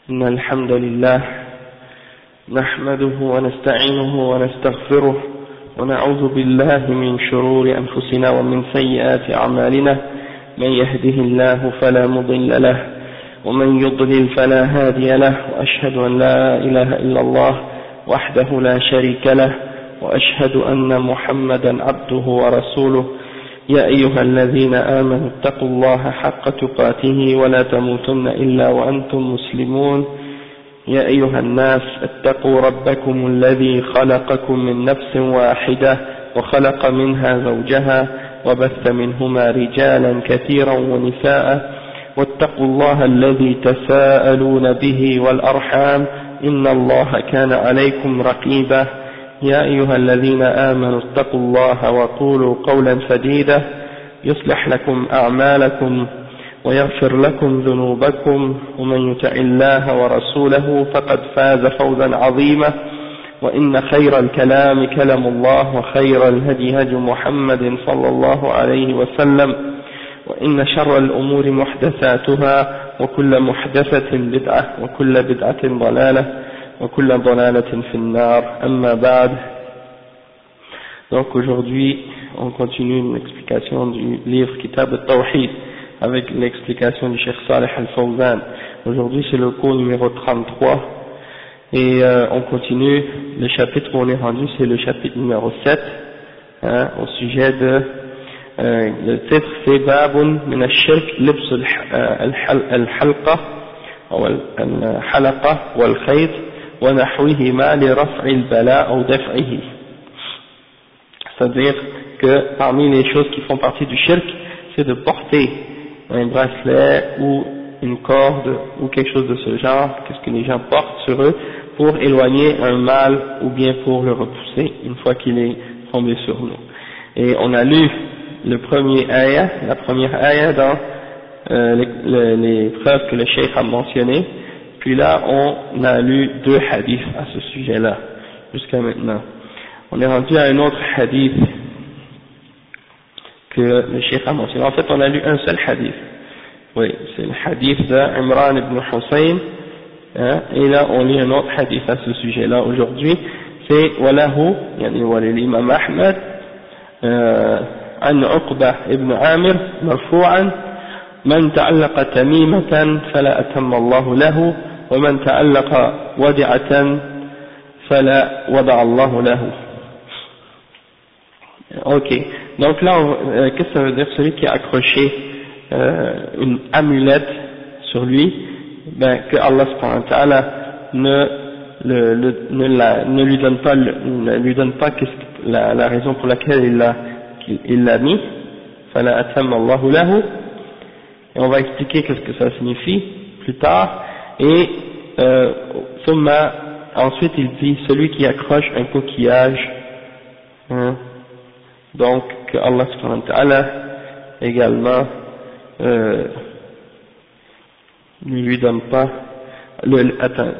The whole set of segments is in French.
إن الحمد لله نحمده ونستعينه ونستغفره ونعوذ بالله من شرور أنفسنا ومن سيئات أعمالنا من يهده الله فلا مضل له ومن يضلل فلا هادي له وأشهد أن لا إله إلا الله وحده لا شريك له وأشهد أن محمدا عبده ورسوله يا أيها الذين آمنوا اتقوا الله حق تقاته ولا تموتن إلا وأنتم مسلمون يا أيها الناس اتقوا ربكم الذي خلقكم من نفس واحدة وخلق منها زوجها وبث منهما رجالا كثيرا ونساء واتقوا الله الذي تساءلون به والأرحام إن الله كان عليكم رقيبا يا أيها الذين آمنوا اتقوا الله وقولوا قولا سديدا يصلح لكم أعمالكم ويغفر لكم ذنوبكم ومن يطع الله ورسوله فقد فاز فوزا عظيما وإن خير الكلام كلام الله وخير الهدي هدي محمد صلى الله عليه وسلم وإن شر الأمور محدثاتها وكل محدثة بدعة وكل بدعة ضلالة وكل ضلالة في النار أما بعد. Donc aujourd'hui on continue l'explication du livre Kitab al-Tawhid avec l'explication du Cheikh Saleh Al-Fawzan. Aujourd'hui c'est le cours numéro 33 et on continue le chapitre où on est rendu, c'est le chapitre numéro 7 au sujet de le titre c'est Babun min al-shirk libs al-halqa ou al-halaqa wal-khayt wa nahwihima li raf'i al-bala ou daf'ihi. C'est-à-dire que parmi les choses qui font partie du shirk, c'est de porter un bracelet ou une corde ou quelque chose de ce genre, qu'est-ce que les gens portent sur eux pour éloigner un mal ou bien pour le repousser une fois qu'il est tombé sur nous. Et on a lu la première ayah dans les preuves que le cheikh a mentionnées, puis là on a lu deux hadiths à ce sujet-là jusqu'à maintenant. On est rendu à un autre hadith que le cheikh a mentionné. En fait, on a lu un seul hadith. Oui, c'est le hadith d'Imran ibn Hussein. Et là, on lit un autre hadith à ce sujet-là aujourd'hui. C'est Walahu, yani Walil-Imam Ahmad, عن عقبة ابن عامر مرفوعا من تعلق تميمة فلا أتم الله له ومن تعلق ودعة فلا وضع الله له. Ok, donc là, qu'est-ce que ça veut dire? Celui qui a accroché une amulette sur lui, ben, que Allah subhanahu wa ta'ala ne lui donne pas la raison pour laquelle il l'a mis, fala atamma Allahu lahu, et on va expliquer qu'est-ce que ça signifie plus tard, et ensuite il dit celui qui accroche un coquillage, donc que Allah subhanahu wa ta'ala également ne lui donne pas voilà.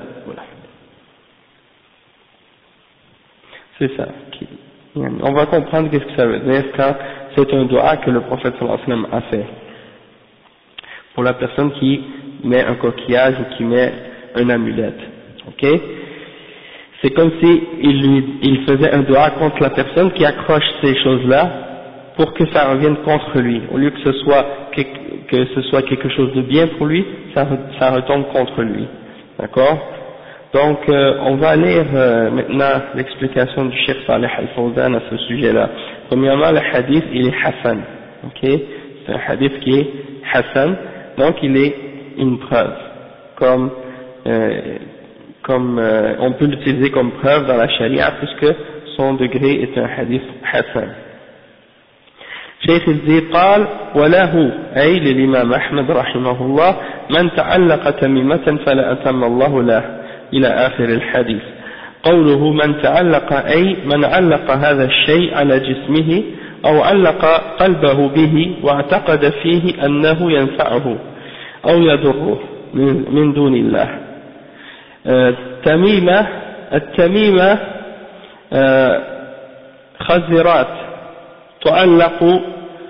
C'est ça. On va comprendre qu'est-ce que ça veut dire quand c'est un dua que le prophète sallallahu alayhi wa sallam a fait pour la personne qui met un coquillage ou qui met une amulette. Ok? C'est comme si il faisait un dua contre la personne qui accroche ces choses-là pour que ça revienne contre lui. Au lieu que ce soit quelque chose de bien pour lui, ça retombe contre lui. D'accord? Donc, on va lire maintenant l'explication du Cheikh Saleh Al-Fawzan à ce sujet-là. Premièrement, le hadith, il est Hassan. Ok? C'est un hadith qui est Hassan, donc il est une preuve. Comme on peut l'utiliser comme preuve dans la charia puisque son degré est un hadith Hassan. شيخ الزي قال وله أي للإمام أحمد رحمه الله من تعلق تميمة فلا أتم الله له إلى آخر الحديث. قوله من تعلق أي من علق هذا الشيء على جسمه أو علق قلبه به واعتقد فيه أنه ينفعه أو يضره من دون الله. التميمة خزرات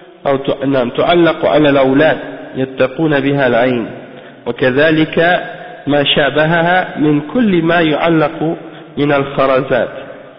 تعلق على الأولاد يتقون بها العين، وكذلك ما شابهها من كل ما يعلق من الخرزات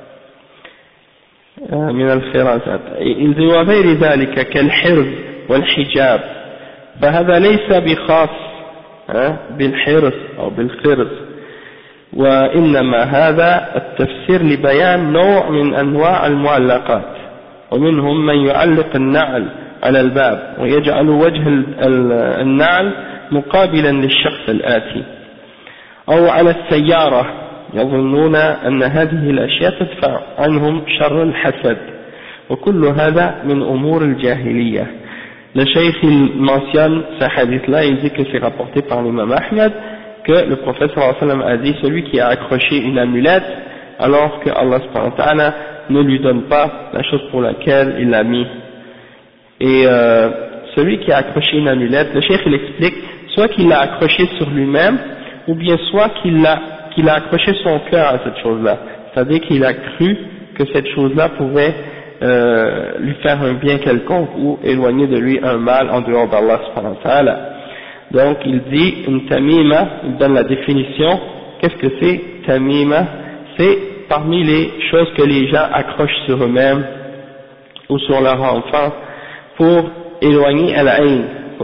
وغير ذلك كالحرز والحجاب، فهذا ليس بخاص بالحرز أو بالخرز، وإنما هذا التفسير لبيان نوع من أنواع المعلقات، ومنهم من يعلق النعل على الباب ويجعل وجه النعل مقابلا للشخص الآتي، أو على السيارة يظنون أن هذه الأشياء تدفع عنهم شر الحسد، وكل هذا من أمور الجاهلية. Le cheikh il mentionne ce hadith-là, il dit que c'est rapporté par l'imam Ahmed que le prophète sallallahu alayhi wa sallam a dit celui qui a accroché une amulette alors que Allah subhanahu wa ta'ala ne lui donne pas la chose pour laquelle il l'a mis. Et celui qui a accroché une amulette, le cheikh il explique soit qu'il l'a accroché sur lui-même ou bien soit qu'il a accroché son cœur à cette chose-là, c'est-à-dire qu'il a cru que cette chose-là pouvait lui faire un bien quelconque ou éloigner de lui un mal en dehors d'Allah subhanahu wa ta'ala. Donc il dit une tamima, il donne la définition. Qu'est-ce que c'est tamima? C'est parmi les choses que les gens accrochent sur eux-mêmes ou sur leur enfant pour éloigner al-ayn,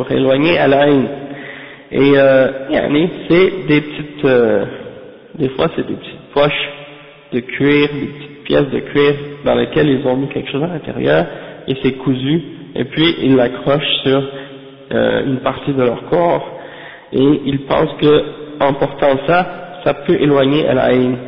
et c'est des petites des fois c'est des petites poches de cuir, des petites pièces de cuir dans lesquelles ils ont mis quelque chose à l'intérieur et c'est cousu, et puis ils l'accrochent sur une partie de leur corps, et ils pensent que en portant ça peut éloigner al-ayn,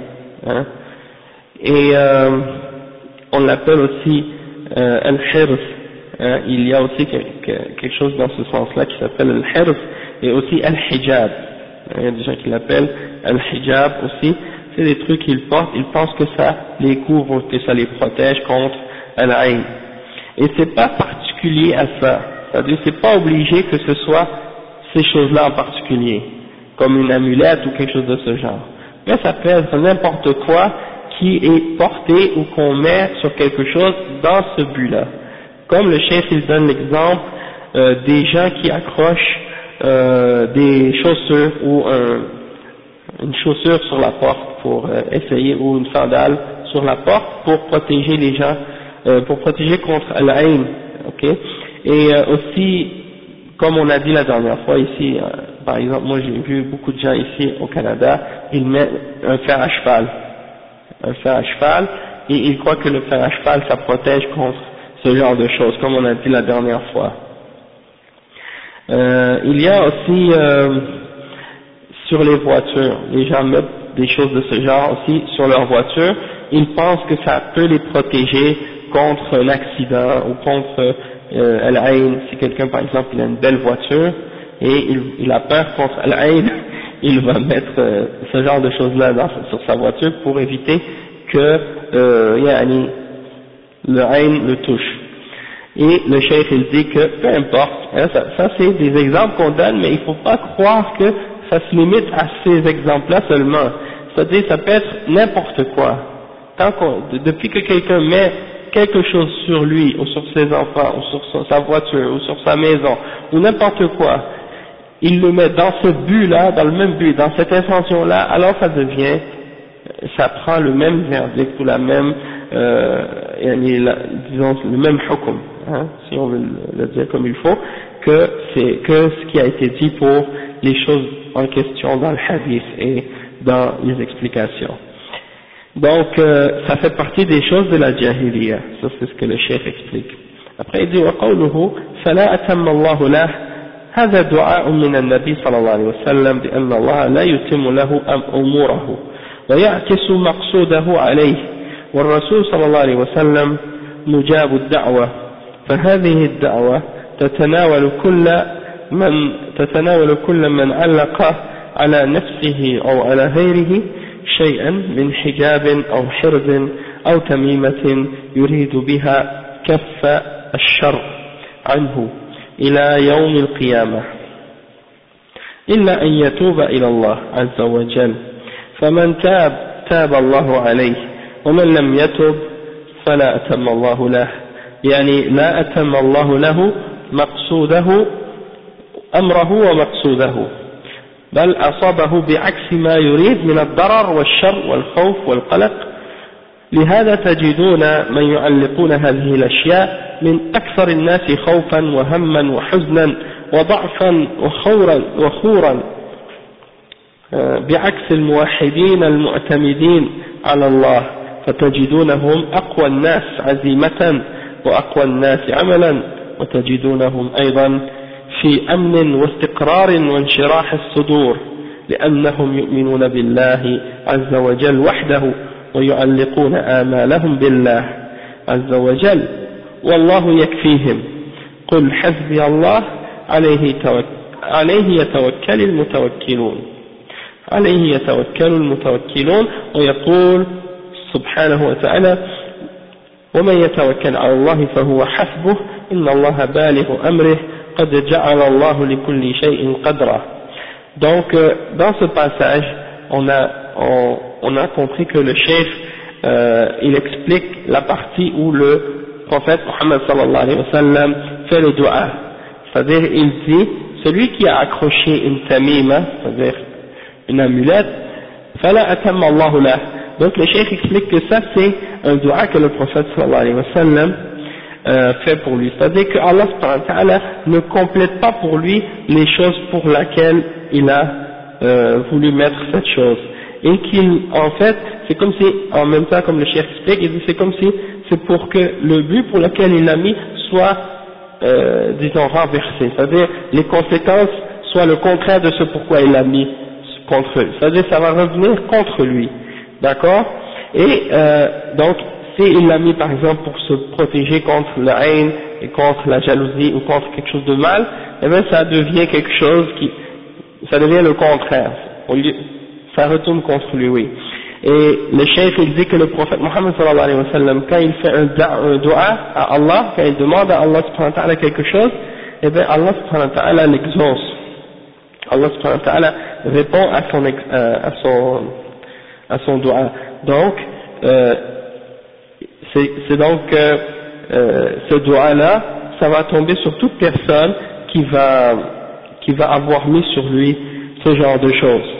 et on l'appelle aussi al-hirz, il y a aussi quelque chose dans ce sens-là qui s'appelle al-hirz, et aussi al-hijab, il y a des gens qui l'appellent al-hijab aussi. C'est des trucs qu'ils portent, ils pensent que ça les couvre, que ça les protège contre al-ayn. Et c'est pas particulier à ça, c'est-à-dire c'est pas obligé que ce soit ces choses-là en particulier, comme une amulette ou quelque chose de ce genre. Mais ça peut être n'importe quoi qui est porté ou qu'on met sur quelque chose dans ce but-là. Comme le chef il donne l'exemple des gens qui accrochent des chaussures ou une chaussure sur la porte pour essayer, ou une sandale sur la porte pour protéger les gens, pour protéger contre al-ayn, ok. Et aussi, comme on a dit la dernière fois ici, par exemple, moi j'ai vu beaucoup de gens ici au Canada, ils mettent un fer à cheval, et ils croient que le fer à cheval ça protège contre ce genre de choses, comme on a dit la dernière fois. Il y a aussi sur les voitures, les gens mettent des choses de ce genre aussi sur leur voiture, ils pensent que ça peut les protéger contre un accident ou contre al-ayn. Si quelqu'un par exemple il a une belle voiture et il a peur contre al-ayn, il va mettre ce genre de choses là sur sa voiture pour éviter que le ayn le touche. Et le cheikh il dit que peu importe, ça c'est des exemples qu'on donne, mais il ne faut pas croire que ça se limite à ces exemples-là seulement. C'est-à-dire ça peut être n'importe quoi. Depuis que quelqu'un met quelque chose sur lui, ou sur ses enfants, ou sur sa voiture, ou sur sa maison, ou n'importe quoi, il le met dans ce but-là, dans le même but, dans cette intention-là, alors ça prend le même verdict, ou la même, disons, le même hukum, si on veut le dire comme il faut, que ce qui a été dit pour les choses en question dans le hadith et dans les explications. Donc ça fait partie des choses de la jahiliya, ça c'est ce que le cheikh explique. Après il dit وقوله فلا أتم الله له هذا دعاء من النبي صلى الله عليه وسلم بأن الله لا يتم له أموره ويعكس مقصوده عليه، والرسول صلى الله عليه وسلم مجاب الدعوة، فهذه الدعوة تتناول كل من علق على نفسه أو على غيره شيئا من حجاب أو حرز أو تميمة يريد بها كف الشر عنه إلى يوم القيامة، إلا أن يتوب إلى الله عز وجل، فمن تاب الله عليه، ومن لم يتب فلا أتم الله له، يعني لا أتم الله له مقصوده أمره ومقصوده، بل أصابه بعكس ما يريد من الضرر والشر والخوف والقلق. لهذا تجدون من يعلقون هذه الأشياء من أكثر الناس خوفا وهما وحزنا وضعفا وخورا بعكس الموحدين المعتمدين على الله، فتجدونهم أقوى الناس عزيمة وأقوى الناس عملا، وتجدونهم أيضا في أمن واستقرار وانشراح الصدور، لأنهم يؤمنون بالله عز وجل وحده ويعلقون آمالهم بالله عز وجل، والله يكفيهم. قل حسبي الله عليه يتوكل المتوكلون. ويقول سبحانه وتعالى: ومن يتوكل على الله فهو حسبه إن الله بالغ أمره قد جعل الله لكل شيء قدرا. Donc dans ce passage on a compris que le chef il explique la partie où le prophète Mohammed sallallahu alayhi wa sallam fait le dua, c'est-à-dire il dit celui qui a accroché une tamima, c'est-à-dire une amulette, fala atamma Allahu lah. Donc le cheikh explique que ça c'est un dua que le prophète sallallahu alayhi wa sallam fait pour lui, c'est-à-dire que Allah subhanahu wa ta'ala ne complète pas pour lui les choses pour lesquelles il a voulu mettre cette chose, et qu'il, en fait, c'est comme si, en même temps comme le cheikh explique, il dit c'est comme si c'est pour que le but pour lequel il l'a mis soit disons renversé, c'est-à-dire les conséquences soient le contraire de ce pourquoi il l'a mis contre lui, c'est-à-dire ça va revenir contre lui, d'accord? Et donc si il l'a mis par exemple pour se protéger contre la haine et contre la jalousie ou contre quelque chose de mal, eh bien ça devient quelque chose ça devient le contraire, ça retourne contre lui, oui. Et le cheikh il dit que le prophète Mohammed sallallahu alayhi wa sallam, quand il fait un dua à Allah, quand il demande à Allah subhanahu wa ta'ala quelque chose, eh bien Allah subhanahu wa ta'ala l'exauce, Allah subhanahu wa ta'ala répond à son dua. Donc c'est donc ce dua là, ça va tomber sur toute personne qui va avoir mis sur lui ce genre de choses,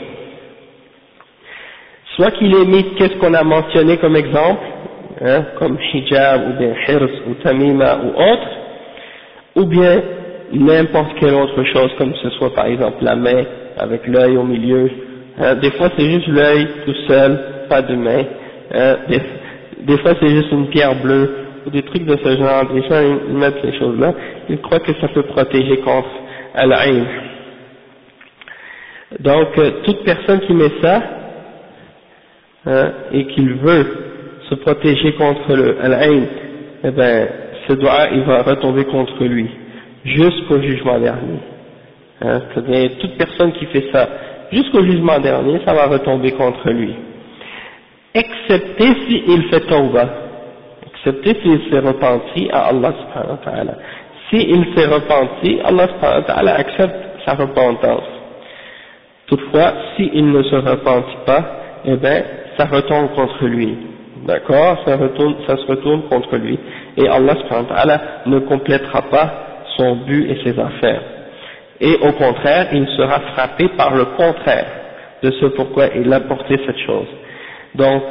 soit qu'il ait mis qu'est-ce qu'on a mentionné comme exemple, hein, comme hijab ou bien hirs ou tamima ou autre, ou bien n'importe quelle autre chose, comme ce soit par exemple la main avec l'œil au milieu, hein, des fois c'est juste l'œil tout seul, pas de main, hein, des fois c'est juste une pierre bleue, ou des trucs de ce genre, des gens ils mettent ces choses-là, ils croient que ça peut protéger contre al-ayn. Donc toute personne qui met ça, hein, et qu'il veut se protéger contre al-ayn, eh ben ce dua il va retomber contre lui jusqu'au jugement dernier, hein, c'est-à-dire toute personne qui fait ça jusqu'au jugement dernier, ça va retomber contre lui, excepté s'il fait tawbah, excepté s'il s'est repenti à Allah subhanahu wa ta'ala. S'il s'est repenti, Allah subhanahu wa ta'ala accepte sa repentance. Toutefois, s'il ne se repentit pas, eh bien ça retombe contre lui, d'accord, ça se retourne contre lui, et Allah subhanahu wa ta'ala ne complétera pas son but et ses affaires, et au contraire il sera frappé par le contraire de ce pourquoi il a porté cette chose. Donc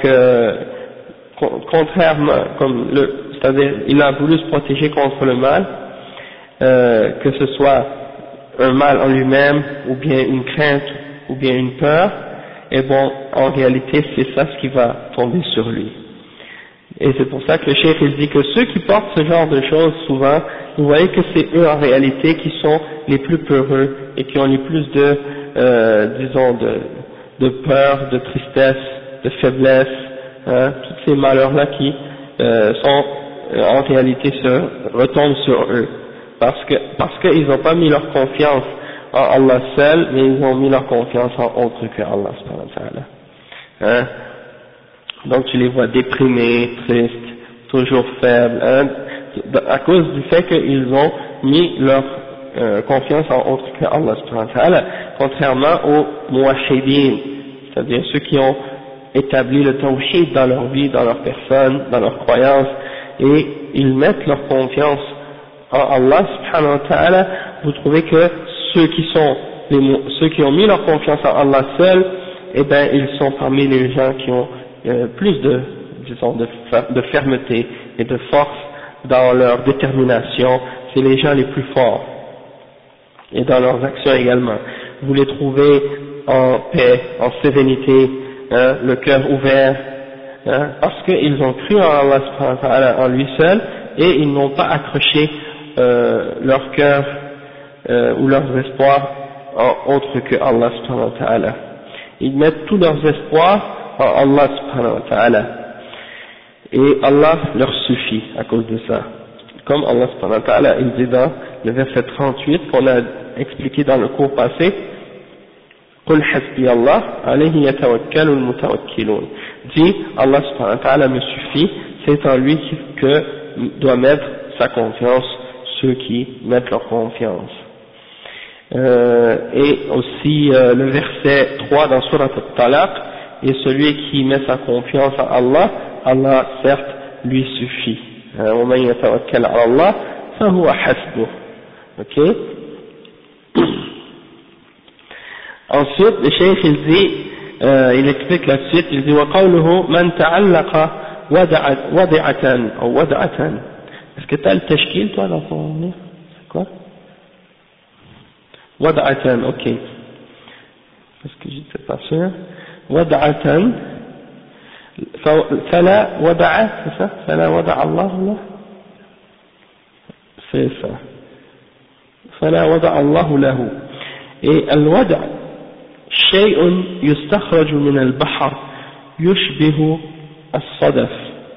contrairement, c'est-à-dire il a voulu se protéger contre le mal, que ce soit un mal en lui-même ou bien une crainte ou bien une peur, et bon, en réalité c'est ça ce qui va tomber sur lui. Et c'est pour ça que le cheikh il dit que ceux qui portent ce genre de choses souvent, vous voyez que c'est eux en réalité qui sont les plus peureux et qui ont les plus disons de peur, de tristesse, de faiblesse, hein, tous ces malheurs-là qui sont en réalité retombent sur eux, parce qu'ils n'ont pas mis leur confiance en Allah seul, mais ils ont mis leur confiance en autre que Allah subhanahu wa ta'ala, hein. Donc tu les vois déprimés, tristes, toujours faibles, hein, à cause du fait qu'ils ont mis leur confiance en autre que Allah subhanahu wa ta'ala, contrairement aux muwahhidin, c'est-à-dire ceux qui ont établi le tawhid dans leur vie, dans leur personne, dans leur croyance, et ils mettent leur confiance en Allah subhanahu wa ta'ala. Vous trouvez que ceux qui sont ceux qui ont mis leur confiance en Allah seul, eh ben ils sont parmi les gens qui ont plus de, disons, de fermeté et de force dans leur détermination. C'est les gens les plus forts, et dans leurs actions également. Vous les trouvez en paix, en sérénité, le cœur ouvert, parce qu'ils ont cru en Allah subhanahu wa ta'ala, en lui seul, et ils n'ont pas accroché leur cœur ou leurs espoirs en autre que Allah subhanahu wa ta'ala. Ils mettent tous leurs espoirs en Allah subhanahu wa ta'ala, et Allah leur suffit à cause de ça. Comme Allah subhanahu wa ta'ala il dit dans le verset 38 qu'on a expliqué dans le cours passé, قُلْ حَسْبِيَ اللَّهُ عَلَيْهِ يَتَوَكَّلُ الْمُتَوَكِّلُونَ. Dit Allah subhanahu wa ta'ala me suffit, c'est en lui que doit mettre sa confiance ceux qui mettent leur confiance. Et aussi le verset 3 dans Surat Al-Talaq, et celui qui met sa confiance en Allah, Allah certes lui suffit. وَمَنْ يَتَوَكَّلْ عَلَى اللَّهِ فَهُوَ حَسْبُهُ. Ok. Ensuite, le cheikh il dit, il explique la suite, il dit وَقَوْلُهُ مَنْ تَعَلَّقَ وَدِعَةً أو وَدْعَةً. Est-ce que tu as le tashkil toi dans ton livre? C'est quoi? وَدْعَةً, ok. Parce que je ne sais pas sûr. وَدْعَةً فَلَا وَدَعَ, c'est ça? فَلَا وَدَعَ اللَّهُ لَهُ. C'est ça. فَلَا وَدَعَ اللَّهُ لَهُ. Et الوضع شيء يستخرج من البحر يشبه الصدف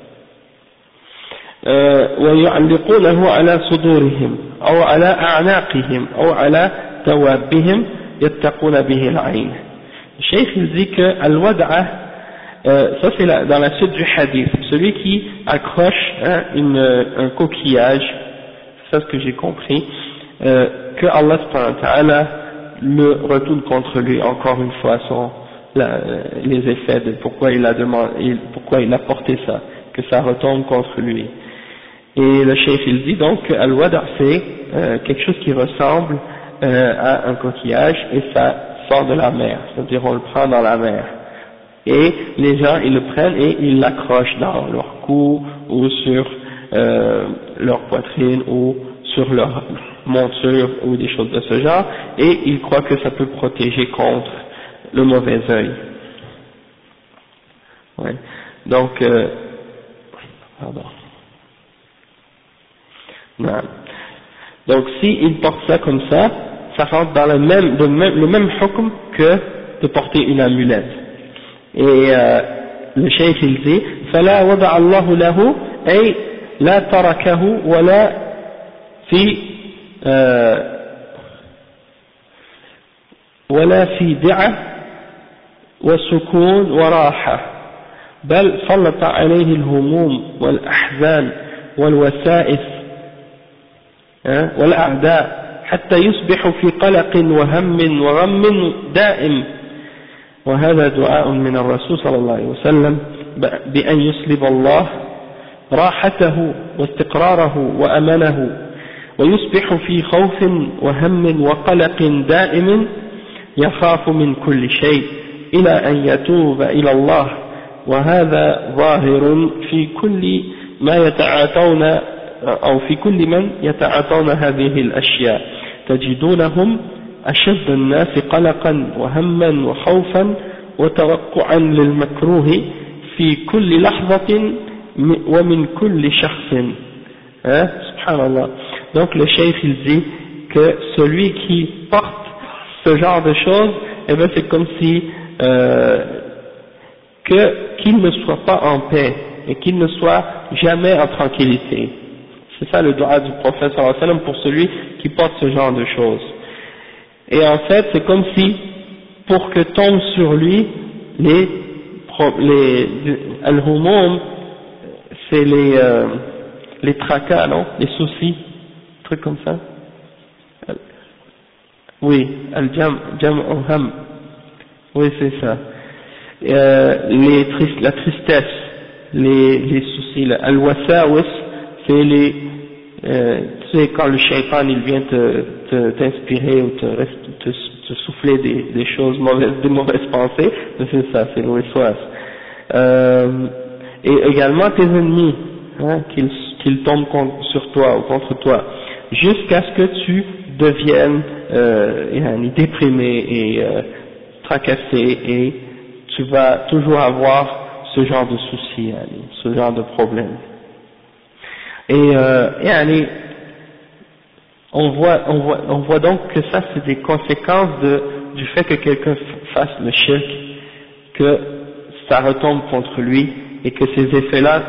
ويعلقونه على صدورهم أو على أعناقهم أو على توابهم يتقون به العين. Le cheikh il dit que al-wad'a, ça c'est dans la suite du hadith, celui qui accroche un coquillage, c'est ça ce que j'ai compris, que Allah subhanahu wa ta'ala le retourne contre lui encore une fois les effets de pourquoi il a porté ça, que ça retombe contre lui. Et le cheikh il dit donc que al-wada' c'est quelque chose qui ressemble à un coquillage et ça sort de la mer, c'est-à-dire on le prend dans la mer. Et les gens ils le prennent et ils l'accrochent dans leur cou ou sur leur poitrine ou sur leur monture ou des choses de ce genre, et ils croient que ça peut protéger contre le mauvais œil. Ouais. Donc, pardon. Non. Donc, s'ils portent ça comme ça, ça rentre dans le même hukm que de porter une amulette. Et le cheikh il dit, فَلَا وَضَعَ اللَّهُ لَهُ أي لا تركه ولا في دعة وسكون وراحة، بل سلط عليه الهموم والأحزان والوسائس والأعداء حتى يصبح في قلق وهم وغم دائم. وهذا دعاء من الرسول صلى الله عليه وسلم بأن يسلب الله راحته واستقراره وأمنه ويصبح في خوف وهم وقلق دائم يخاف من كل شيء إلى أن يتوب إلى الله. وهذا ظاهر في كل ما يتعاطون أو في كل من يتعاطون هذه الأشياء، تجدونهم أشد الناس قلقا وهما وخوفا وتوقعا للمكروه في كل لحظة ومن كل شخص. Subhanallah. Donc le cheikh il dit que celui qui porte ce genre de choses, eh ben c'est comme si qu'il ne soit pas en paix et qu'il ne soit jamais en tranquillité. C'est ça le dua du prophète sallallahu alayhi wa sallam pour celui qui porte ce genre de choses. Et en fait c'est comme si pour que tombent sur lui les al-humum, c'est les tracas, non, les soucis, trucs comme ça. Oui, al-jam', oui c'est ça. La tristesse, les soucis, al-wasawis, c'est tu sais quand le shaitan il vient t'inspirer ou te te souffler des choses mauvaises, des mauvaises pensées, c'est ça, c'est le waswas. Et également tes ennemis, hein, qu'ils tombent sur toi ou contre toi, jusqu'à ce que tu deviennes déprimé et tracassé, et tu vas toujours avoir ce genre de soucis, ce genre de problème. Et on voit donc que ça c'est des conséquences du fait que quelqu'un fasse le shirk, que ça retombe contre lui et que ces effets-là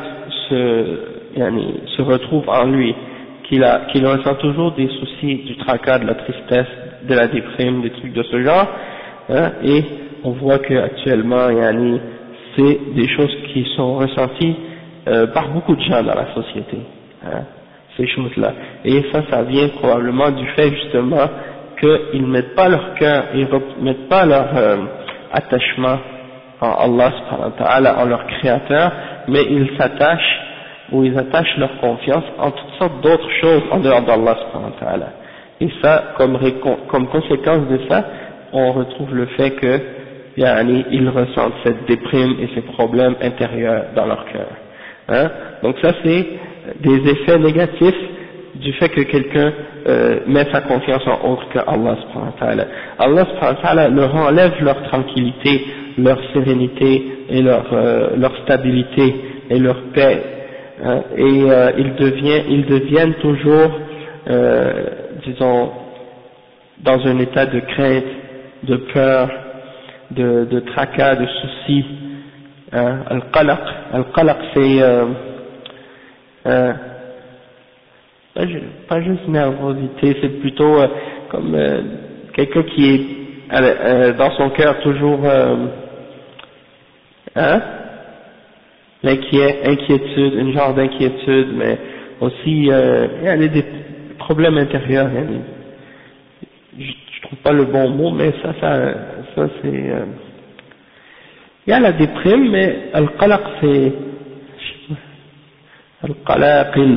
se retrouvent en lui, qu'il ressent toujours des soucis, du tracas, de la tristesse, de la déprime, des trucs de ce genre, hein, et on voit que actuellement c'est des choses qui sont ressenties par beaucoup de gens dans la société, hein, ces choses-là. Et ça vient probablement du fait justement qu'ils ne mettent pas leur cœur, ils ne mettent pas leur attachement en Allah subhanahu wa ta'ala, en leur créateur, mais ils s'attachent ou ils attachent leur confiance en toutes sortes d'autres choses en dehors d'Allah subhanahu wa ta'ala. Et ça, comme conséquence de ça, on retrouve le fait que ils ressentent cette déprime et ces problèmes intérieurs dans leur cœur. Hein? Donc ça c'est des effets négatifs du fait que quelqu'un met sa confiance en autre que Allah subhanahu wa ta'ala. Allah subhanahu wa ta'ala leur enlève leur tranquillité, leur sérénité et leur stabilité et leur paix, hein, et ils deviennent toujours disons dans un état de crainte, de peur, de tracas, de soucis. Al-qalaq c'est pas juste nervosité, c'est plutôt comme quelqu'un qui est dans son cœur toujours inquiétude, une genre d'inquiétude, mais aussi il y a des problèmes intérieurs. Je trouve pas le bon mot, mais ça c'est il y a la déprime, mais al-qalaq c'est al-qalaqil.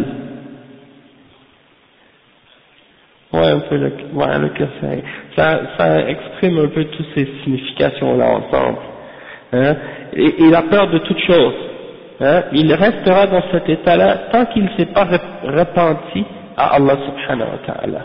Ouais, un peu le cœur serré. Ça exprime un peu toutes ces significations-là ensemble. Hein? Et il a peur de toutes choses. Hein? Il restera dans cet état-là tant qu'il ne s'est pas repenti à Allah subhanahu wa ta'ala.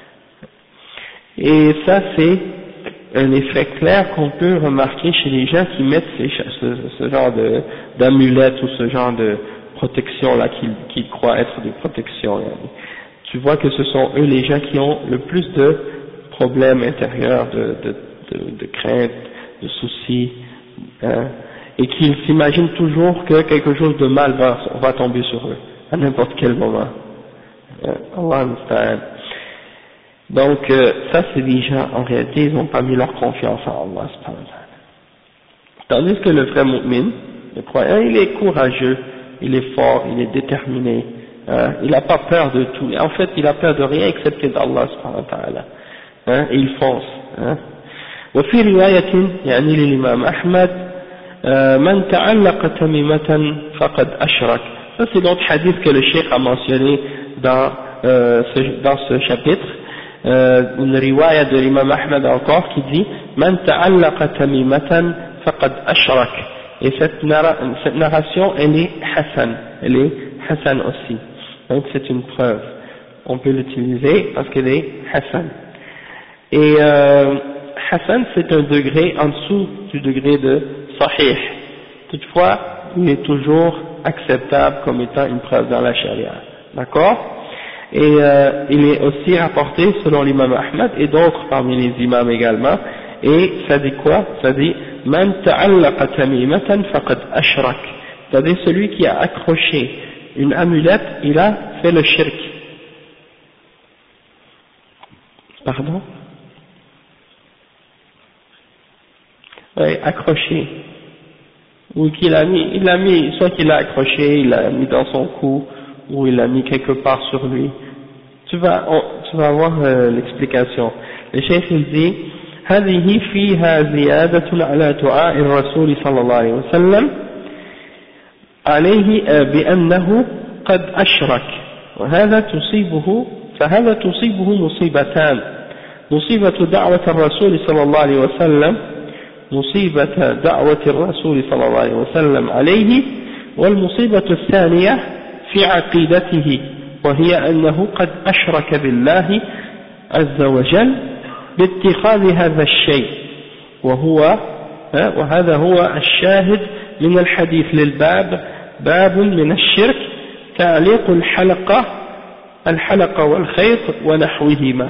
Et ça c'est un effet clair qu'on peut remarquer chez les gens qui mettent ce genre d'amulettes ou ce genre de protection là qu'ils croient être des protections. Tu vois que ce sont eux les gens qui ont le plus de problèmes intérieurs, de craintes, de soucis, hein, et qu'ils s'imaginent toujours que quelque chose de mal va tomber sur eux à n'importe quel moment. Allah understand. Donc ça c'est des gens, en réalité ils n'ont pas mis leur confiance en Allah subhanahu wa ta'ala. Tandis que le vrai mu'min, le croyant, il est courageux, il est fort, il est déterminé, il n'a pas peur de tout. En fait il a peur de rien excepté d'Allah subhanahu wa ta'ala, hein, et il fonce. وفي رواية يعني للإمام أحمد من تعلق تميمة فقد أشرك. Ça c'est l'autre hadith que le cheikh a mentionné dans ce chapitre. Une riwaya de l'imam Ahmed encore qui dit Man ta'allaqa tamimatan faqad ashrak. Et cette narration elle est Hassan aussi, donc c'est une preuve, on peut l'utiliser parce qu'elle est Hassan. Et Hassan c'est un degré en dessous du degré de Sahih, toutefois il est toujours acceptable comme étant une preuve dans la charia, d'accord? Et il est aussi rapporté selon l'imam Ahmad et d'autres parmi les imams également, et ça dit quoi? Ça dit Man ta'allaqa tamimatan faqad ashrak, c'est-à-dire celui qui a accroché une amulette, il a fait le shirk. Pardon? Oui, accroché. Ou qu'il a mis, soit qu'il l'a accroché, il l'a mis dans son cou, ou il l'a mis quelque part sur lui. Tu vas voir l'explication. Le cheikh il dit هذه فيها زيادة على دعاء الرسول صلى الله عليه وسلم عليه بأنه قد أشرك فهذا تصيبه مصيبتان. مصيبة دعوة الرسول صلى الله عليه وسلم مصيبة دعوة الرسول صلى الله عليه وسلم عليه. والمصيبة الثانية في عقيدته وهي أنه قد أشرك بالله عز وجل باتخاذ هذا الشيء، وهذا هو الشاهد من الحديث للباب، باب من الشرك تعليق الحلقة والخيط ونحوهما.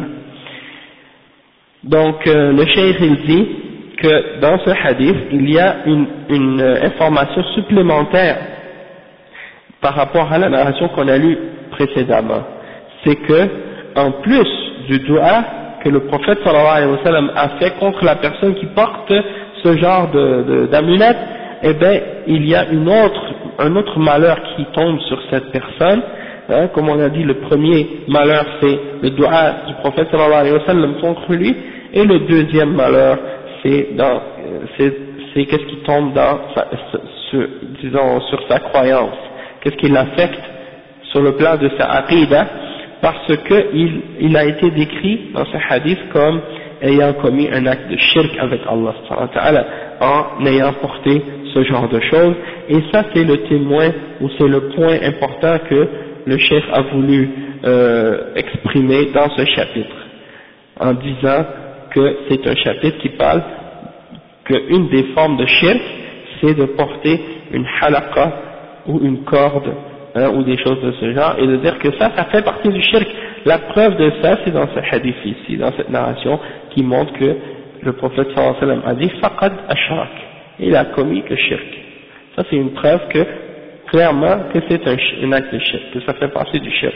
Donc le cheikh il dit que dans ce hadith il y a une information supplémentaire par rapport à la narration qu'on a lue précédemment, c'est que en plus du dua que le prophète sallallahu alayhi wa sallam a fait contre la personne qui porte ce genre d'amulette, eh bien il y a un autre malheur qui tombe sur cette personne. Comme on a dit, le premier malheur c'est le dua du prophète sallallahu alayhi wa sallam contre lui, et le deuxième malheur c'est qu'est-ce qui tombe sur sa croyance, qu'est-ce qui l'affecte sur le plan de sa aqidah, parce que il a été décrit dans ce hadith comme ayant commis un acte de shirk avec Allah subhanahu wa ta'ala en ayant porté ce genre de choses. Et ça c'est le témoin, ou c'est le point important que le cheikh a voulu exprimer dans ce chapitre, en disant que c'est un chapitre qui parle qu'une des formes de shirk c'est de porter une halaqa ou une corde, ou des choses de ce genre, et de dire que ça fait partie du shirk. La preuve de ça c'est dans ce hadith ici, dans cette narration qui montre que le prophète sallallahu alayhi wa sallam a dit faqad ashrak, il a commis le shirk. Ça c'est une preuve que clairement que c'est un acte de shirk, que ça fait partie du shirk.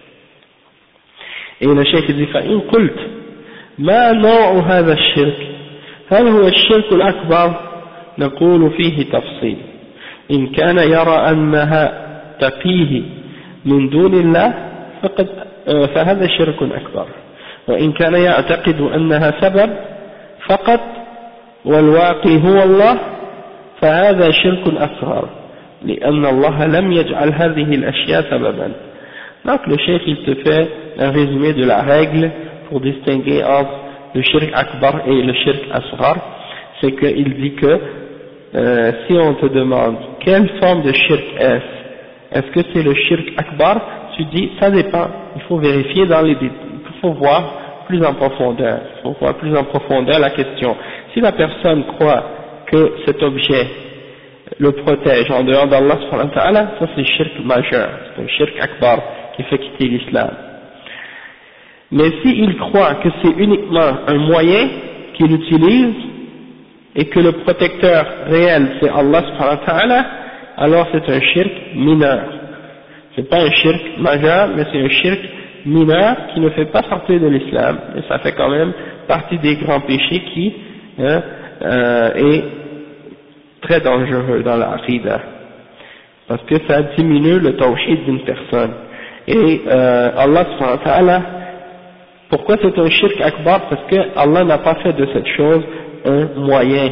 Et le cheikh dit فإن قلت ما نوع هذا الشرك هل هو الشرك الأكبر نقول فيه تفصيل إن كان يرى أنها تقيه من دون الله فهذا شرك أكبر، وإن كان يعتقد أنها سبب فقط والواقي هو الله فهذا شرك أصغر لأن الله لم يجعل هذه الأشياء سببا. Donc le cheikh il te fait un résumé de la règle pour distinguer entre le shirk akbar et le shirk asghar. C'est qu'il dit que si on te demande quelle forme de shirk est-ce que c'est le shirk akbar, tu dis ça dépend, il faut vérifier dans les détails, il faut voir plus en profondeur, la question. Si la personne croit que cet objet le protège en dehors d'Allah subhanahu wa ta'ala, ça c'est shirk majeur, c'est un shirk akbar qui fait quitter l'islam. Mais s'il croit que c'est uniquement un moyen qu'il utilise et que le protecteur réel c'est Allah subhanahu wa ta'ala, alors c'est un shirk mineur. C'est pas un shirk majeur, mais c'est un shirk mineur qui ne fait pas sortir de l'islam, et ça fait quand même partie des grands péchés qui est très dangereux dans la aqidah, parce que ça diminue le tawhid d'une personne. Et Allah subhanahu wa ta'ala, pourquoi c'est un shirk akbar? Parce que Allah n'a pas fait de cette chose un moyen,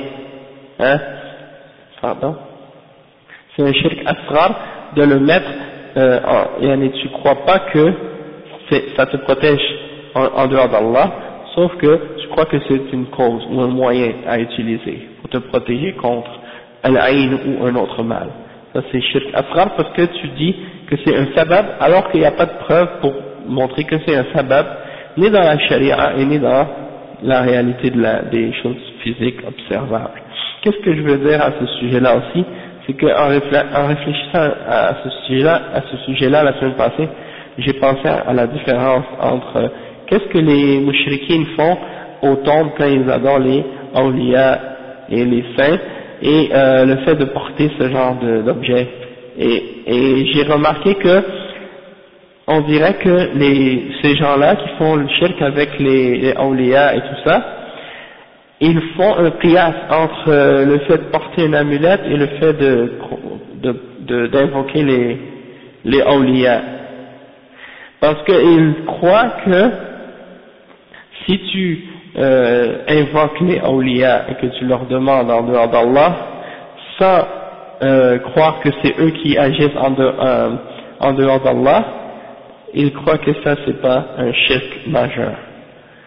c'est un shirk asghar de le mettre tu crois pas que ça te protège en dehors d'Allah, sauf que tu crois que c'est une cause ou un moyen à utiliser pour te protéger contre al-ayn ou un autre mal. Ça c'est shirk asghar parce que tu dis que c'est un sabab alors qu'il n'y a pas de preuve pour montrer que c'est un sabab, ni dans la sharia et ni dans la réalité des choses physiques observables. Qu'est-ce que je veux dire à ce sujet-là aussi? C'est qu'en réfléchissant à ce sujet-là la semaine passée, j'ai pensé à la différence entre qu'est-ce que les mushrikines font aux tombes quand ils adorent les awliya et les saints, et le fait de porter ce genre d'objet. Et j'ai remarqué que on dirait que ces gens-là qui font le shirk avec les awliya et tout ça, ils font un qiyas entre le fait de porter une amulette et le fait d'invoquer les awliya. Parce qu'ils croient que si tu invoques les awliya et que tu leur demandes en dehors d'Allah, sans croire que c'est eux qui agissent en dehors d'Allah, ils croient que ça c'est pas un shirk majeur.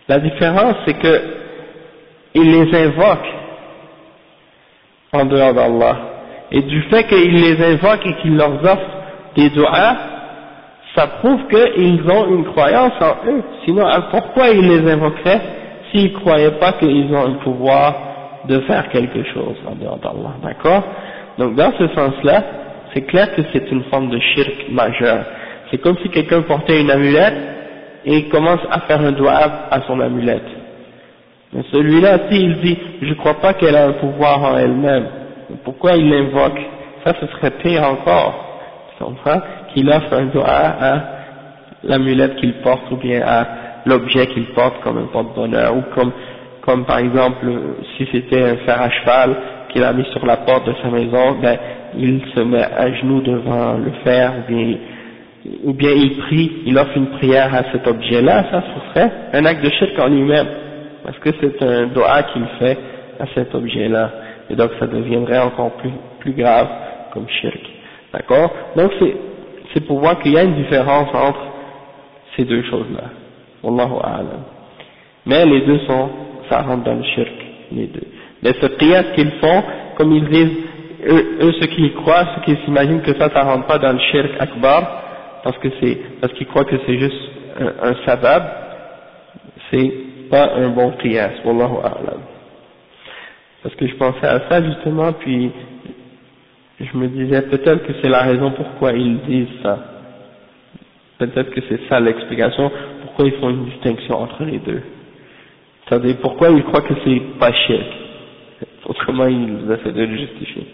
La différence, c'est que il les invoque en dehors d'Allah. Et du fait qu'il les invoque et qu'il leur offre des du'as, ça prouve qu'ils ont une croyance en eux. Sinon, pourquoi ils les invoqueraient s'ils ne croyaient pas qu'ils ont le pouvoir de faire quelque chose en dehors d'Allah, d'accord? Donc dans ce sens-là, c'est clair que c'est une forme de shirk majeur. C'est comme si quelqu'un portait une amulette et il commence à faire un doigt à son amulette. Mais celui-là, s'il dit « je ne crois pas qu'elle a un pouvoir en elle-même », pourquoi il l'invoque? Ça, ce serait pire encore, tu comprends? Qu'il offre un doigt à l'amulette qu'il porte ou bien à l'objet qu'il porte comme un porte-bonheur ou comme par exemple si c'était un fer à cheval qu'il a mis sur la porte de sa maison, ben il se met à genoux devant le fer ou bien il prie, il offre une prière à cet objet-là, ça serait un acte de shirk en lui-même, parce que c'est un do'a qu'il fait à cet objet-là, et donc ça deviendrait encore plus grave comme shirk, d'accord? Donc c'est pour voir qu'il y a une différence entre ces deux choses-là, wallahu a'lam. Mais les deux ça rentre dans le shirk, les deux. Mais ce qiyas qu'ils font, comme ils disent, eux ceux qui y croient, ceux qui s'imaginent que ça rentre pas dans le shirk akbar, parce qu'ils croient que c'est juste un sabab, c'est pas un bon qiyas, wallahu a'lam. Parce que je pensais à ça justement, puis je me disais peut-être que c'est la raison pourquoi ils disent ça. Peut-être que c'est ça l'explication, pourquoi ils font une distinction entre les deux. C'est-à-dire pourquoi ils croient que c'est pas shirk. Autrement ils essaient de le justifier.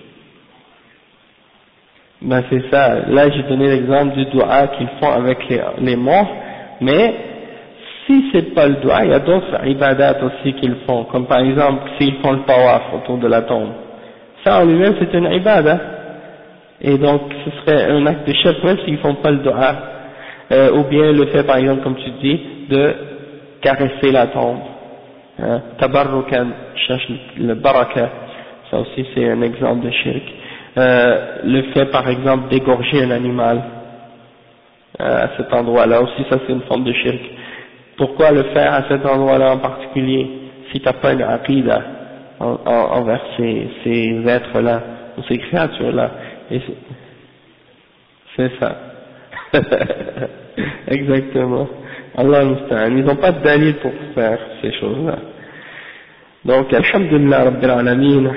Ben c'est ça, là j'ai donné l'exemple du doua qu'ils font avec les morts, mais si c'est pas le doua, il y a d'autres ibadat aussi qu'ils font, comme par exemple s'ils font le tawaf autour de la tombe. Ça en lui-même c'est une ibadah, et donc ce serait un acte de shirk même s'ils font pas le doua, ou bien le fait par exemple comme tu dis, de caresser la tombe. Tabarrukan, cherche le baraka, ça aussi c'est un exemple de shirk. Le fait par exemple d'égorger un animal à cet endroit-là aussi, ça c'est une forme de shirk. Pourquoi le faire à cet endroit-là en particulier si tu n'as pas une aqida envers ces êtres-là ou ces créatures-là? C'est ça. Exactement. Allah musta'an. Ils n'ont pas de dalil pour faire ces choses-là. Donc, alhamdulillah rabbil alamin,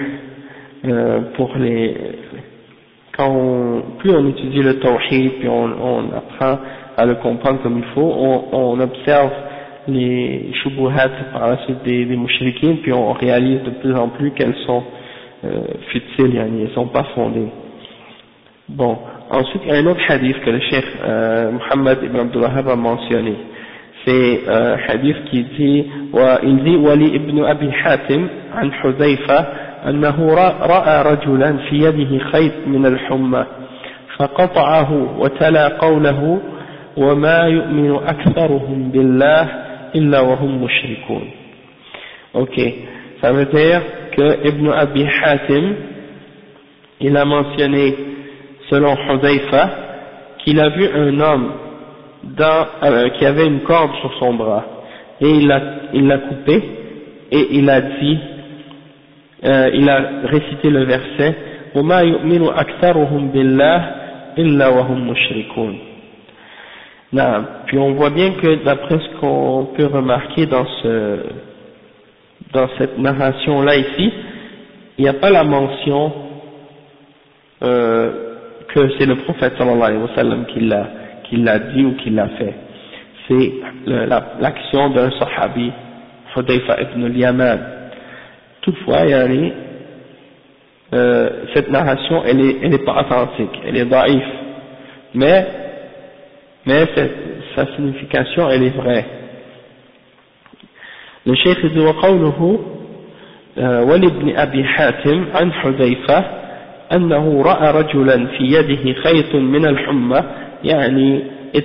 plus on étudie le tawhid, puis on apprend à le comprendre comme il faut, on observe les shubuhat par la suite des mouchriquines, puis on réalise de plus en plus qu'elles sont futiles, elles ne sont pas fondées. Bon, ensuite il y a un autre hadith que le cheikh Muhammad ibn Abdul Wahhab a mentionné. C'est un hadith qui dit, il dit Wali ibn Abi Hatim an Hudhayfa أنه رأى رجلا في يده خيط من الحمى فقطعه وتلا قوله وما يؤمن أكثرهم بالله إلا وهم مشركون. Ok, ça veut dire que Ibn Abi Hatim, il a mentionné, selon Hudhayfa, qu'il a vu un homme qui avait une corde sur son bras, et il l'a coupé, et il a dit, il a récité le verset وَمَا يُؤْمِنُ أَكْثَرُهُمْ بِاللَّهِ إِلَّا وَهُمْ مُشْرِكُونَ. Puis on voit bien que d'après ce qu'on peut remarquer dans cette narration là ici, il n'y a pas la mention que c'est le prophète sallallahu alayhi wa sallam qui l'a dit ou qui l'a fait. C'est l'action d'un sahabi, Hudhayfa ibn al-Yaman. Toutefois, cette narration, elle est pas authentique, elle est daïf, mais sa signification, elle est vraie. Le cheikh dit وقوله ولابن أبي حاتم عن حذيفة أنه رأى رجلا في يده خيط من الحمى يعني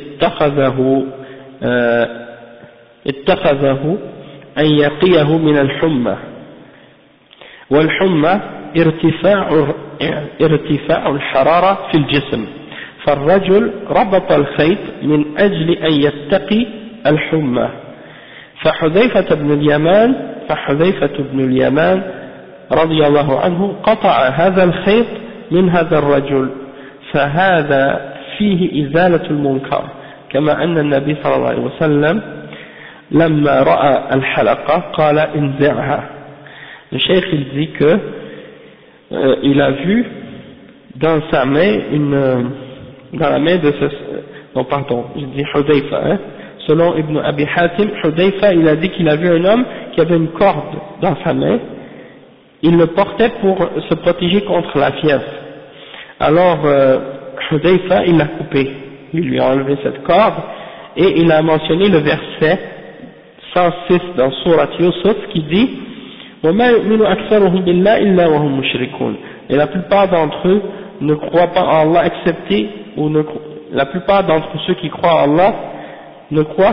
اتخذه أن يقيه من الحمى والحمى ارتفاع الحرارة في الجسم فالرجل ربط الخيط من أجل أن يتقي الحمى فحذيفة بن اليمان رضي الله عنه قطع هذا الخيط من هذا الرجل، فهذا فيه إزالة المنكر، كما أن النبي صلى الله عليه وسلم لما رأى الحلقة قال انزعها. Le cheikh il dit que il a vu dans sa main dans la main de ce, non pardon, je dis Hudayfa, hein, selon Ibn Abi Hatim, Hudayfa il a dit qu'il a vu un homme qui avait une corde dans sa main, il le portait pour se protéger contre la fièvre. Alors Hudayfa il l'a coupé, il lui a enlevé cette corde et il a mentionné le verset 106 dans Surat Yusuf qui dit وَمَا يُؤْمِنُ أَكْثَرُهُمْ بِاللَّهِ إِلَّا وَهُمْ مُشْرِكُونَ. Et la plupart d'entre eux ne croient pas en Allah excepté, la plupart d'entre ceux qui croient en Allah ne croient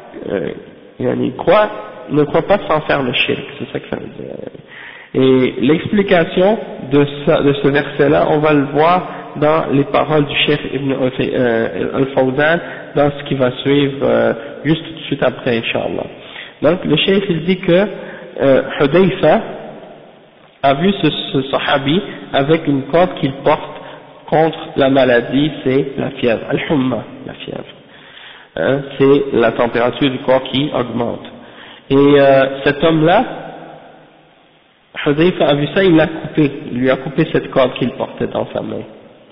pas sans faire le shirk, c'est ça que ça veut dire. Et l'explication de ce verset-là, on va le voir dans les paroles du chef Ibn al-Fawzan, dans ce qui va suivre juste tout de suite après, Inch'Allah. Donc le chef il dit que Hudayfa a vu ce sahabi avec une corde qu'il porte contre la maladie, c'est la fièvre, al-humma, la fièvre. C'est la température du corps qui augmente. Et cet homme-là, Hudayfa a vu ça, il lui a coupé cette corde qu'il portait dans sa main.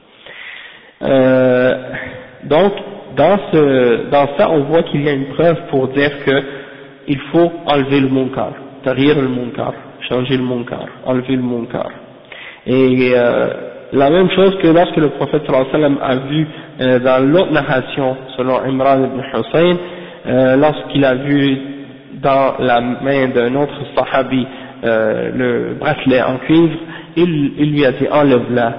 Donc, dans ça, on voit qu'il y a une preuve pour dire que il faut enlever le munkar, tarir le munkar, changer le munkar, enlever le munkar. Et la même chose que lorsque le prophète sallallahu alayhi wa sallam a vu dans l'autre narration, selon Imran ibn Hussein, lorsqu'il a vu dans la main d'un autre sahabi le bracelet en cuivre, il lui a dit enlève-la.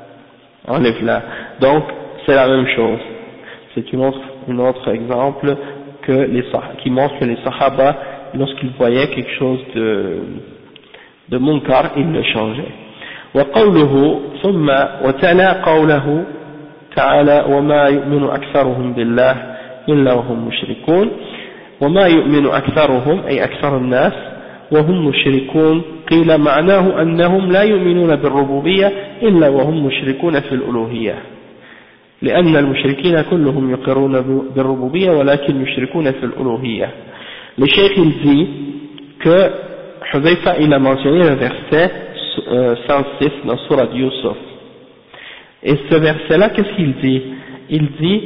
Donc c'est la même chose. C'est un autre exemple qui montre que les sahaba, lorsqu'ils voyaient quelque chose de munkar, ils le changeaient. وقوله ثم وتلا قوله تعالى وما يؤمن أكثرهم بالله إلا وهم مشركون وما يؤمن أكثرهم أي أكثر الناس وهم مشركون قيل معناه أنهم لا يؤمنون بالربوبية إلا وهم مشركون في الألوهية لأن المشركين كلهم يقرون بالربوبية ولكن يشركون في الألوهية. Le cheikh il dit que Hudayfa il a mentionné le verset 106 dans Surat Yusuf. Et ce verset-là, qu'est-ce qu'il dit? Il dit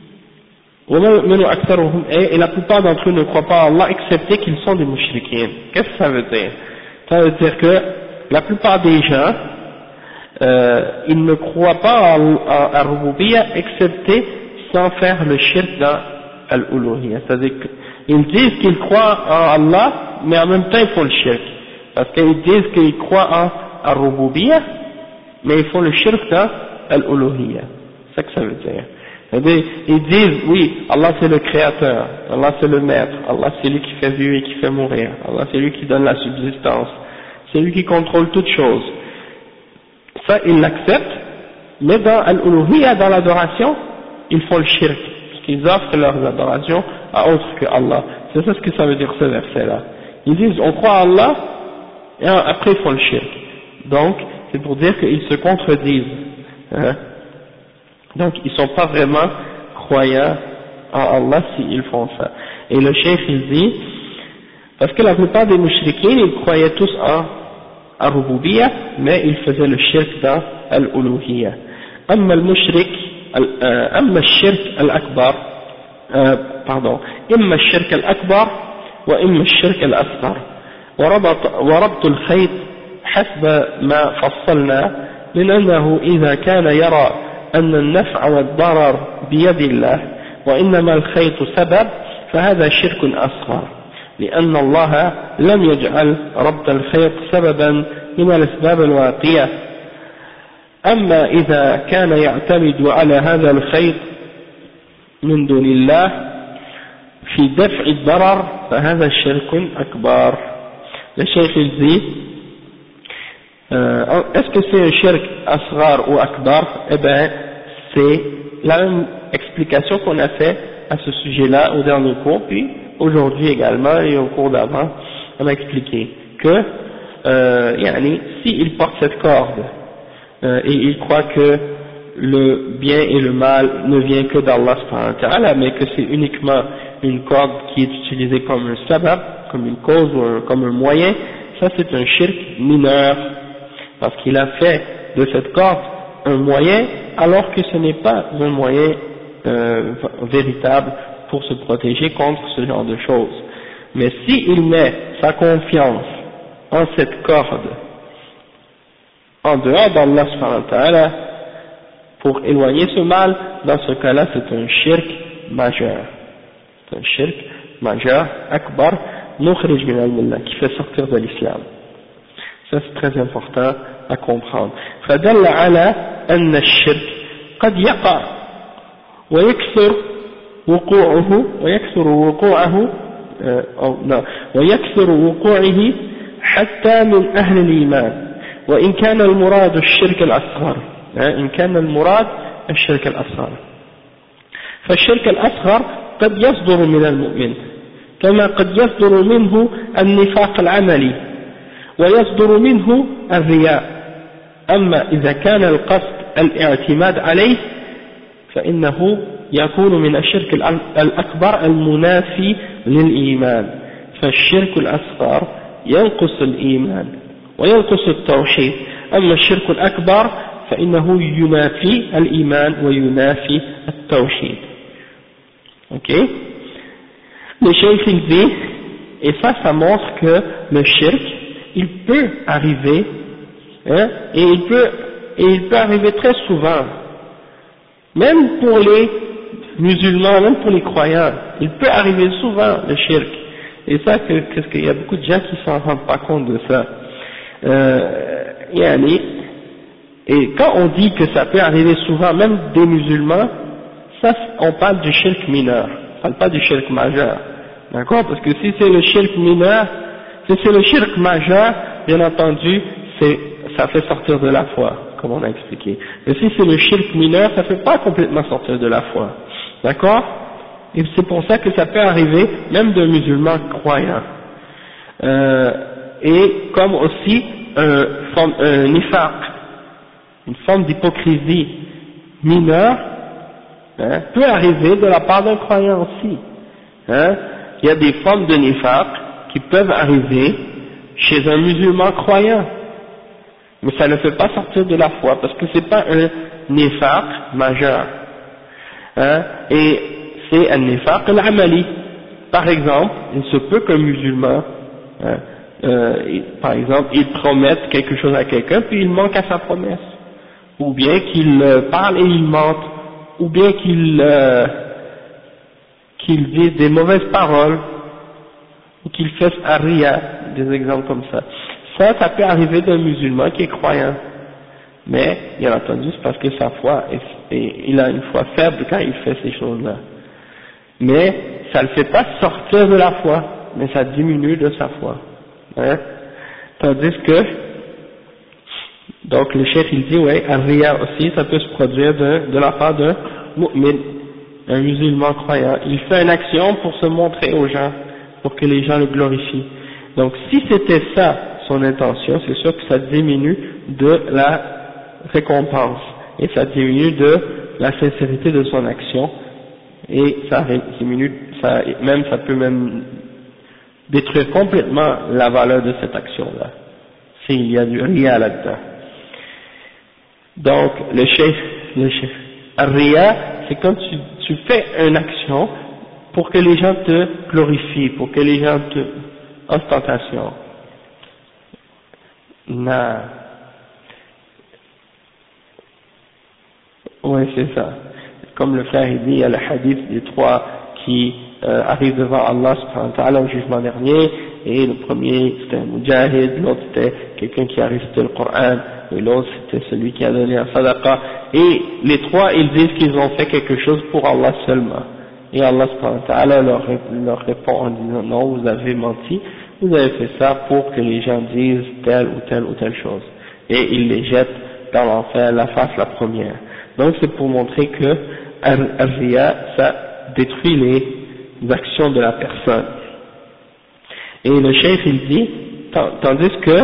et la plupart d'entre eux ne croient pas à Allah excepté qu'ils sont des mouchriquins. Qu'est-ce que ça veut dire? Ça veut dire que la plupart des gens ils ne croient pas à Rububiya excepté sans faire le shirk dans Al-Uluhiyya. C'est-à-dire qu'ils disent qu'ils croient en Allah mais en même temps ils font le shirk. Parce qu'ils disent qu'ils croient en Ar-Rububiyyah, mais ils font le shirk dans Al-Uluhiyya. C'est ça que ça veut dire. C'est-à-dire, ils disent, oui, Allah c'est le créateur, Allah c'est le maître, Allah c'est lui qui fait vivre et qui fait mourir, Allah c'est lui qui donne la subsistance, c'est lui qui contrôle toutes choses. Ça, ils l'acceptent, mais dans Al-Uluhiyya, dans l'adoration, ils font le shirk, parce qu'ils offrent leurs adorations à autre que Allah. C'est ça ce que ça veut dire ce verset-là. Ils disent, on croit à Allah, et après ils font le shirk. Donc, c'est pour dire qu'ils se contredisent. Hein? Donc, ils ne sont pas vraiment croyants en Allah s'ils font ça. Et le cheikh il dit, parce que la plupart des mouchriquins, ils croyaient tous en Ar-Rububiyyah, mais ils faisaient le shirk dans Al-Uluhiyya. أما الشرك الأكبر إما الشرك الأكبر وإما الشرك الأصغر وربط الخيط حسب ما فصلنا من أنه إذا كان يرى أن النفع والضرر بيد الله وإنما الخيط سبب فهذا شرك أصغر لأن الله لم يجعل ربط الخيط سببا من الأسباب الواقية. أما إذا كان يعتمد على هذا الخيط من دون الله في دفع الضرر فهذا شرك أكبر. Le cheikh il dit est-ce que c'est un shirk asghar ou akbar? Eh bien c'est la même explication qu'on a fait à ce sujet là au dernier cours, puis aujourd'hui également et au cours d'avant, on a expliqué que s'il porte cette corde et il croit que le bien et le mal ne vient que d'Allah subhanahu wa ta'ala, mais que c'est uniquement une corde qui est utilisée comme un sabab, comme une cause ou comme un moyen, ça c'est un shirk mineur, parce qu'il a fait de cette corde un moyen alors que ce n'est pas un moyen véritable pour se protéger contre ce genre de choses. Mais s'il met sa confiance en cette corde en dehors d'Allah subhanahu wa ta'ala pour éloigner ce mal, dans ce cas-là c'est un shirk majeur. C'est un shirk majeur, akbar, mukhrij min al-millah, qui fait sortir de l'islam. Ça c'est très important à comprendre. فدل على أن الشرك قد يقع ويكثر وقوعه ويكثر وقوعه حتى من أهل الإيمان وإن كان المراد الشرك الأصغر فالشرك الأصغر قد يصدر من المؤمن كما قد يصدر منه النفاق العملي ويصدر منه الرياء أما إذا كان القصد الاعتماد عليه فإنه يكون من الشرك الأكبر المنافي للإيمان فالشرك الأصغر ينقص الإيمان وينقص التوحيد أما الشرك الأكبر فإنه ينافي الإيمان وينافي التوحيد. Ok? Le cheikh il dit, et ça montre que le shirk il peut arriver, et il peut arriver très souvent, même pour les musulmans, même pour les croyants, il peut arriver souvent le shirk. Et ça, qu'est-ce qu'il y a beaucoup de gens qui s'en rendent pas compte de ça. Et quand on dit que ça peut arriver souvent, même des musulmans, ça, on parle du shirk mineur, on parle pas du shirk majeur. D'accord? Parce que si c'est le shirk mineur, si c'est le shirk majeur, bien entendu, ça fait sortir de la foi, comme on a expliqué. Mais si c'est le shirk mineur, ça fait pas complètement sortir de la foi. D'accord? Et c'est pour ça que ça peut arriver, même de musulmans croyants. Et comme aussi, un nifaq, une forme d'hypocrisie mineure, peut arriver de la part d'un croyant aussi. Il y a des formes de nifaq qui peuvent arriver chez un musulman croyant, mais ça ne fait pas sortir de la foi, parce que c'est pas un nifaq majeur, et c'est un nifaq al-amali. Par exemple, il se peut qu'un musulman, par exemple, il promette quelque chose à quelqu'un, puis il manque à sa promesse, ou bien qu'il parle et il mente, ou bien qu'il dise des mauvaises paroles, ou qu'il fasse ariya, des exemples comme ça. Ça peut arriver d'un musulman qui est croyant, mais bien entendu c'est parce que sa foi, il a une foi faible quand il fait ces choses-là. Mais ça ne le fait pas sortir de la foi, mais ça diminue de sa foi. Tandis que, donc le chef il dit, ouais, ariya aussi, ça peut se produire de la part d'un mu'min, un musulman croyant. Il fait une action pour se montrer aux gens, pour que les gens le glorifient. Donc si c'était ça son intention, c'est sûr que ça diminue de la récompense, et ça diminue de la sincérité de son action, et ça diminue, ça peut même détruire complètement la valeur de cette action-là, s'il y a du riya là-dedans. Donc le chef, riya, c'est quand tu fais une action pour que les gens te glorifient, pour que les gens te ostentation. Oui, c'est ça. Comme le frère il dit, il y a le hadith des trois qui arrivent devant Allah subhanahu wa ta'ala au jugement dernier, et le premier c'était un mujahid, l'autre c'était quelqu'un qui a récité le Coran, et l'autre c'était celui qui a donné un sadaqa, et les trois ils disent qu'ils ont fait quelque chose pour Allah seulement. Et Allah subhanahu wa ta'ala leur répond en disant non, vous avez menti, vous avez fait ça pour que les gens disent telle ou telle ou telle chose. Et il les jette dans l'enfer, la face la première. Donc c'est pour montrer que Ar-Riya, ça détruit actions de la personne. Et le cheikh il dit, tandis que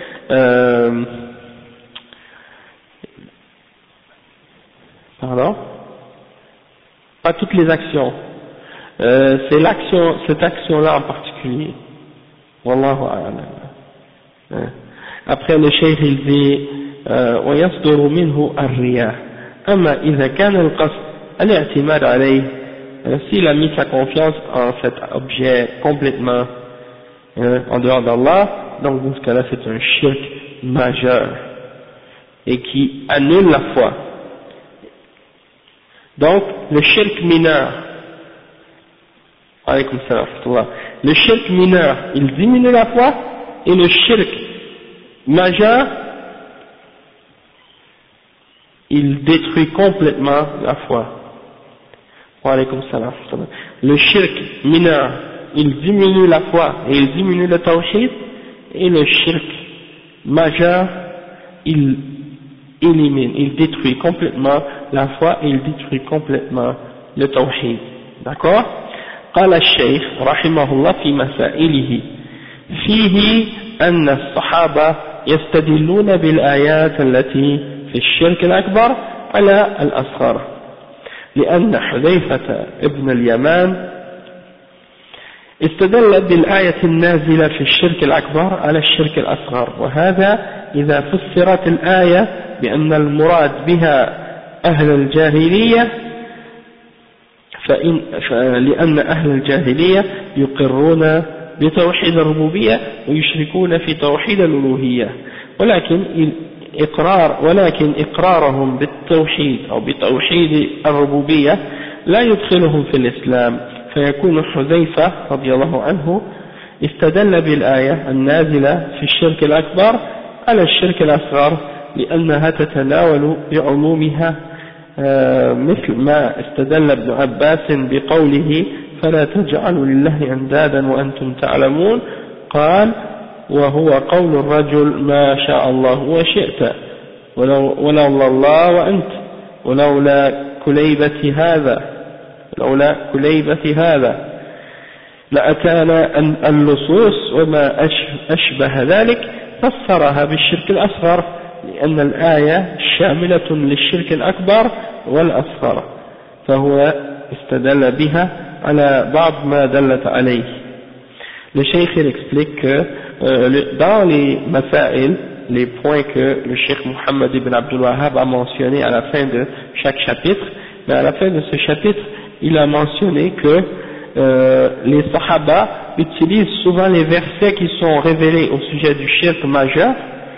pardon, pas toutes les actions, c'est cette action-là en particulier. Wallahu a'lam. Après le cheikh il dit ويصدر منه الرياء أما إذا كان القصد الاعتماد عليه, s'il a mis sa confiance en cet objet complètement en dehors d'Allah, donc dans ce cas-là c'est un shirk majeur et qui annule la foi. Donc le shirk mineur, alaykoum salam, le shirk mineur il diminue la foi, et le shirk majeur il détruit complètement la foi. Wa alaykoum salam. Le shirk mineur il diminue la foi et il diminue le tawhid, et le shirk majeur il élimine, il détruit complètement la foi et il détruit complètement le tawhid. D'accord? قال الشيخ رحمه الله في مسائله فيه أن الصحابة يستدلون بالآيات التي في الشرك الأكبر على الأصغر، لأن حذيفة ابن اليمان استدل بالآية النازلة في الشرك الأكبر على الشرك الأصغر، وهذا إذا فسرت الآية بأن المراد بها أهل الجاهلية، لأن أهل الجاهلية يقرون بتوحيد الربوبية ويشركون في توحيد الألوهية، ولكن إقرارهم بالتوحيد أو بتوحيد الربوبية لا يدخلهم في الإسلام، فيكون حذيفة رضي الله عنه استدل بالآية النازلة في الشرك الأكبر على الشرك الأصغر، لأنها تتناول بعمومها مثل ما استدل ابن عباس بقوله فلا تجعلوا لله أندادا وأنتم تعلمون، قال وهو قول الرجل ما شاء الله وشئت ولولا الله وأنت ولولا كليبة هذا لأتانا اللصوص وما أشبه ذلك، فسرها بالشرك الأصغر لأن الآية شاملة للشرك الأكبر والأصغر، فهو استدل بها على بعض ما دلت عليه. Le cheikh il explique que dans les masail, les points que le cheikh Muhammad ibn Abdul Wahhab a mentionné à la fin de chaque chapitre, mais à la fin de ce chapitre, il a mentionné que les sahaba utilisent souvent les versets qui sont révélés au sujet du shirk majeur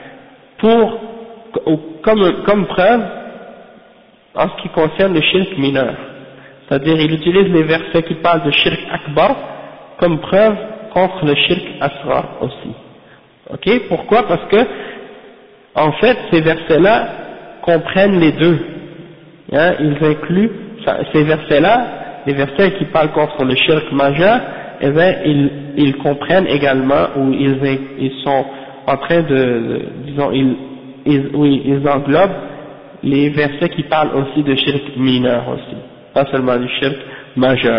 comme preuve en ce qui concerne le shirk mineur. C'est-à-dire, il utilise les versets qui parlent de shirk akbar comme preuve contre le shirk asghar aussi. Ok? Pourquoi? Parce que, en fait, ces versets-là comprennent les deux. Hein? Ils incluent, ces versets-là, les versets qui parlent contre le shirk majeur, eh bien, ils comprennent également, ou ils sont en train disons, ils englobent les versets qui parlent aussi de shirk mineur aussi, pas seulement du shirk majeur.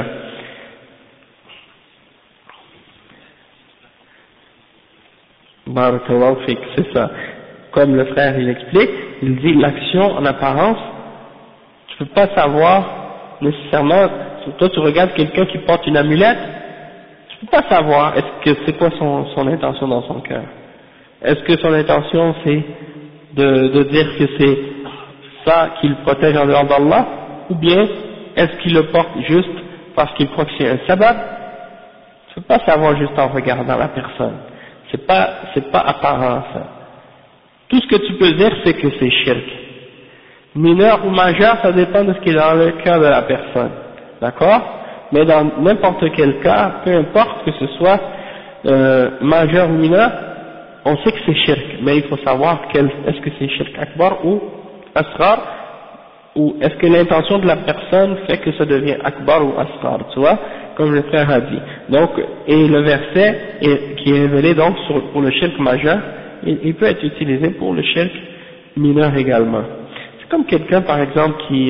Barakallahu fik, c'est ça. Comme le frère il explique, il dit l'action en apparence, tu peux pas savoir nécessairement, toi tu regardes quelqu'un qui porte une amulette, tu peux pas savoir c'est quoi son intention dans son cœur. Est-ce que son intention c'est de dire que c'est ça qui le protège en dehors d'Allah, ou bien est-ce qu'il le porte juste parce qu'il croit que c'est un sabab? Tu peux pas savoir juste en regardant la personne. C'est pas apparent ça. Tout ce que tu peux dire c'est que c'est shirk. Mineur ou majeur, ça dépend de ce qui est dans le cœur de la personne. D'accord? Mais dans n'importe quel cas, peu importe que ce soit majeur ou mineur, on sait que c'est shirk, mais il faut savoir est-ce que c'est shirk akbar ou asghar, ou est-ce que l'intention de la personne fait que ça devient akbar ou asghar, tu vois, comme le frère a dit. Donc, et le verset qui est révélé donc pour le shirk majeur, il peut être utilisé pour le shirk mineur également. C'est comme quelqu'un par exemple qui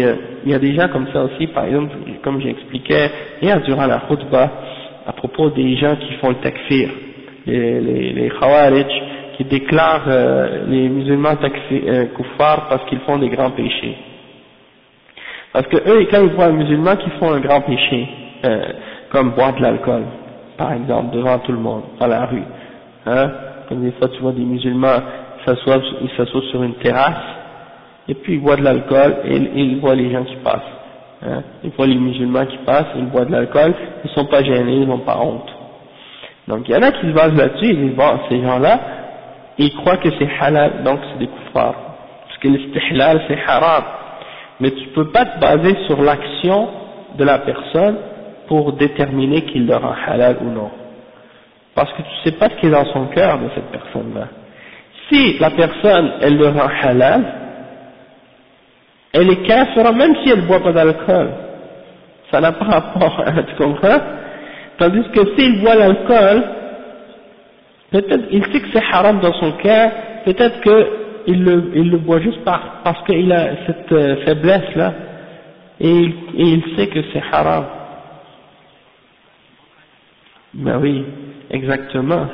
il y a des gens comme ça aussi, par exemple, comme j'expliquais hier durant la khutbah, à propos des gens qui font le takfir, les khawarij, qui déclarent les musulmans kuffar parce qu'ils font des grands péchés. Parce que eux, quand ils voient un musulman qui font un grand péché, comme boire de l'alcool, par exemple, devant tout le monde, dans la rue, hein, comme des fois tu vois des musulmans ils s'assoient sur une terrasse, et puis ils boivent de l'alcool, et ils voient les gens qui passent, hein, ils voient les musulmans qui passent, ils boivent de l'alcool, ils sont pas gênés, ils n'ont pas honte. Donc il y en a qui se basent là-dessus, ils disent bon, ces gens-là, ils croient que c'est halal, donc c'est des kuffars, parce que l'istihlal c'est haram, mais tu peux pas te baser sur l'action de la personne pour déterminer qu'il le rend halal ou non, parce que tu sais pas ce qui est dans son cœur de cette personne-là. Si la personne elle le rend halal, elle est kafira même si elle ne boit pas d'alcool, ça n'a pas rapport, tu comprends? Tandis que s'il boit l'alcool, peut-être il sait que c'est haram dans son cœur, peut-être qu'il le boit juste parce qu'il a cette faiblesse-là, et il sait que c'est haram. Ben oui, exactement.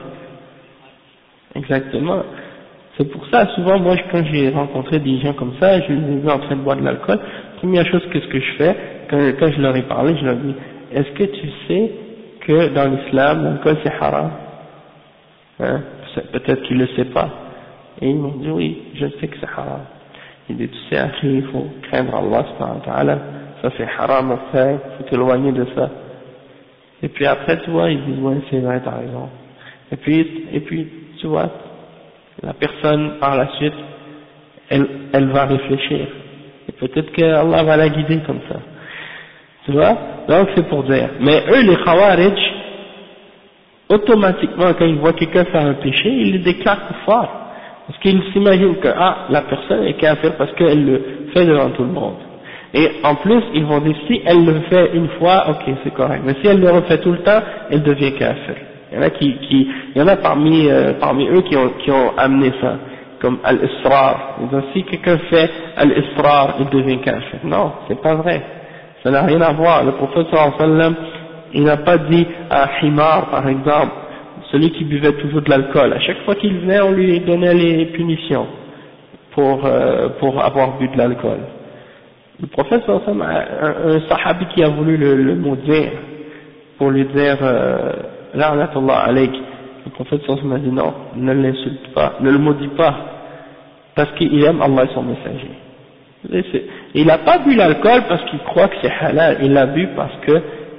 Exactement. C'est pour ça, souvent, moi, quand j'ai rencontré des gens comme ça, je les ai vus en train de boire de l'alcool, première chose que je fais, quand je leur ai parlé, je leur dis, est-ce que tu sais que dans l'islam, l'alcool c'est haram? Hein? Peut-être qu'ils ne le savent pas. Et ils m'ont dit, oui, je sais que c'est haram. Il dit, tu sais, après, il faut craindre Allah, subhanahu wa ta'ala, ça c'est haram, mon frère, il faut t'éloigner de ça. Et puis après, tu vois, ils disent, ouais, c'est vrai, t'as raison. Et puis, tu vois, la personne, par la suite, elle va réfléchir. Et peut-être que Allah va la guider comme ça. Tu vois? Donc c'est pour dire. Mais eux, les Khawarij, automatiquement, quand ils voient quelqu'un faire un péché, ils le déclarent kuffar. Parce qu'ils s'imaginent que, la personne est kafir parce qu'elle le fait devant tout le monde. Et en plus, ils vont dire, si elle le fait une fois, ok, c'est correct. Mais si elle le refait tout le temps, elle devient kafir. Il y en a il y en a parmi eux qui ont amené ça, comme al-israr. Ils disent, si quelqu'un fait al-israr, il devient kafir. Non, c'est pas vrai. Ça n'a rien à voir. Le prophète sallallahu alayhi wa sallam, il n'a pas dit à Himar, par exemple, celui qui buvait toujours de l'alcool. À chaque fois qu'il venait, on lui donnait les punitions pour avoir bu de l'alcool. Le prophète sallallahu alayhi wa sallam, un sahabi qui a voulu le maudire, pour lui dire, la'natullah alayk, le prophète sallallahu alayhi wa sallam a dit non, ne l'insulte pas, ne le maudit pas, parce qu'il aime Allah et son messager. Il n'a pas bu l'alcool parce qu'il croit que c'est halal, il l'a bu parce que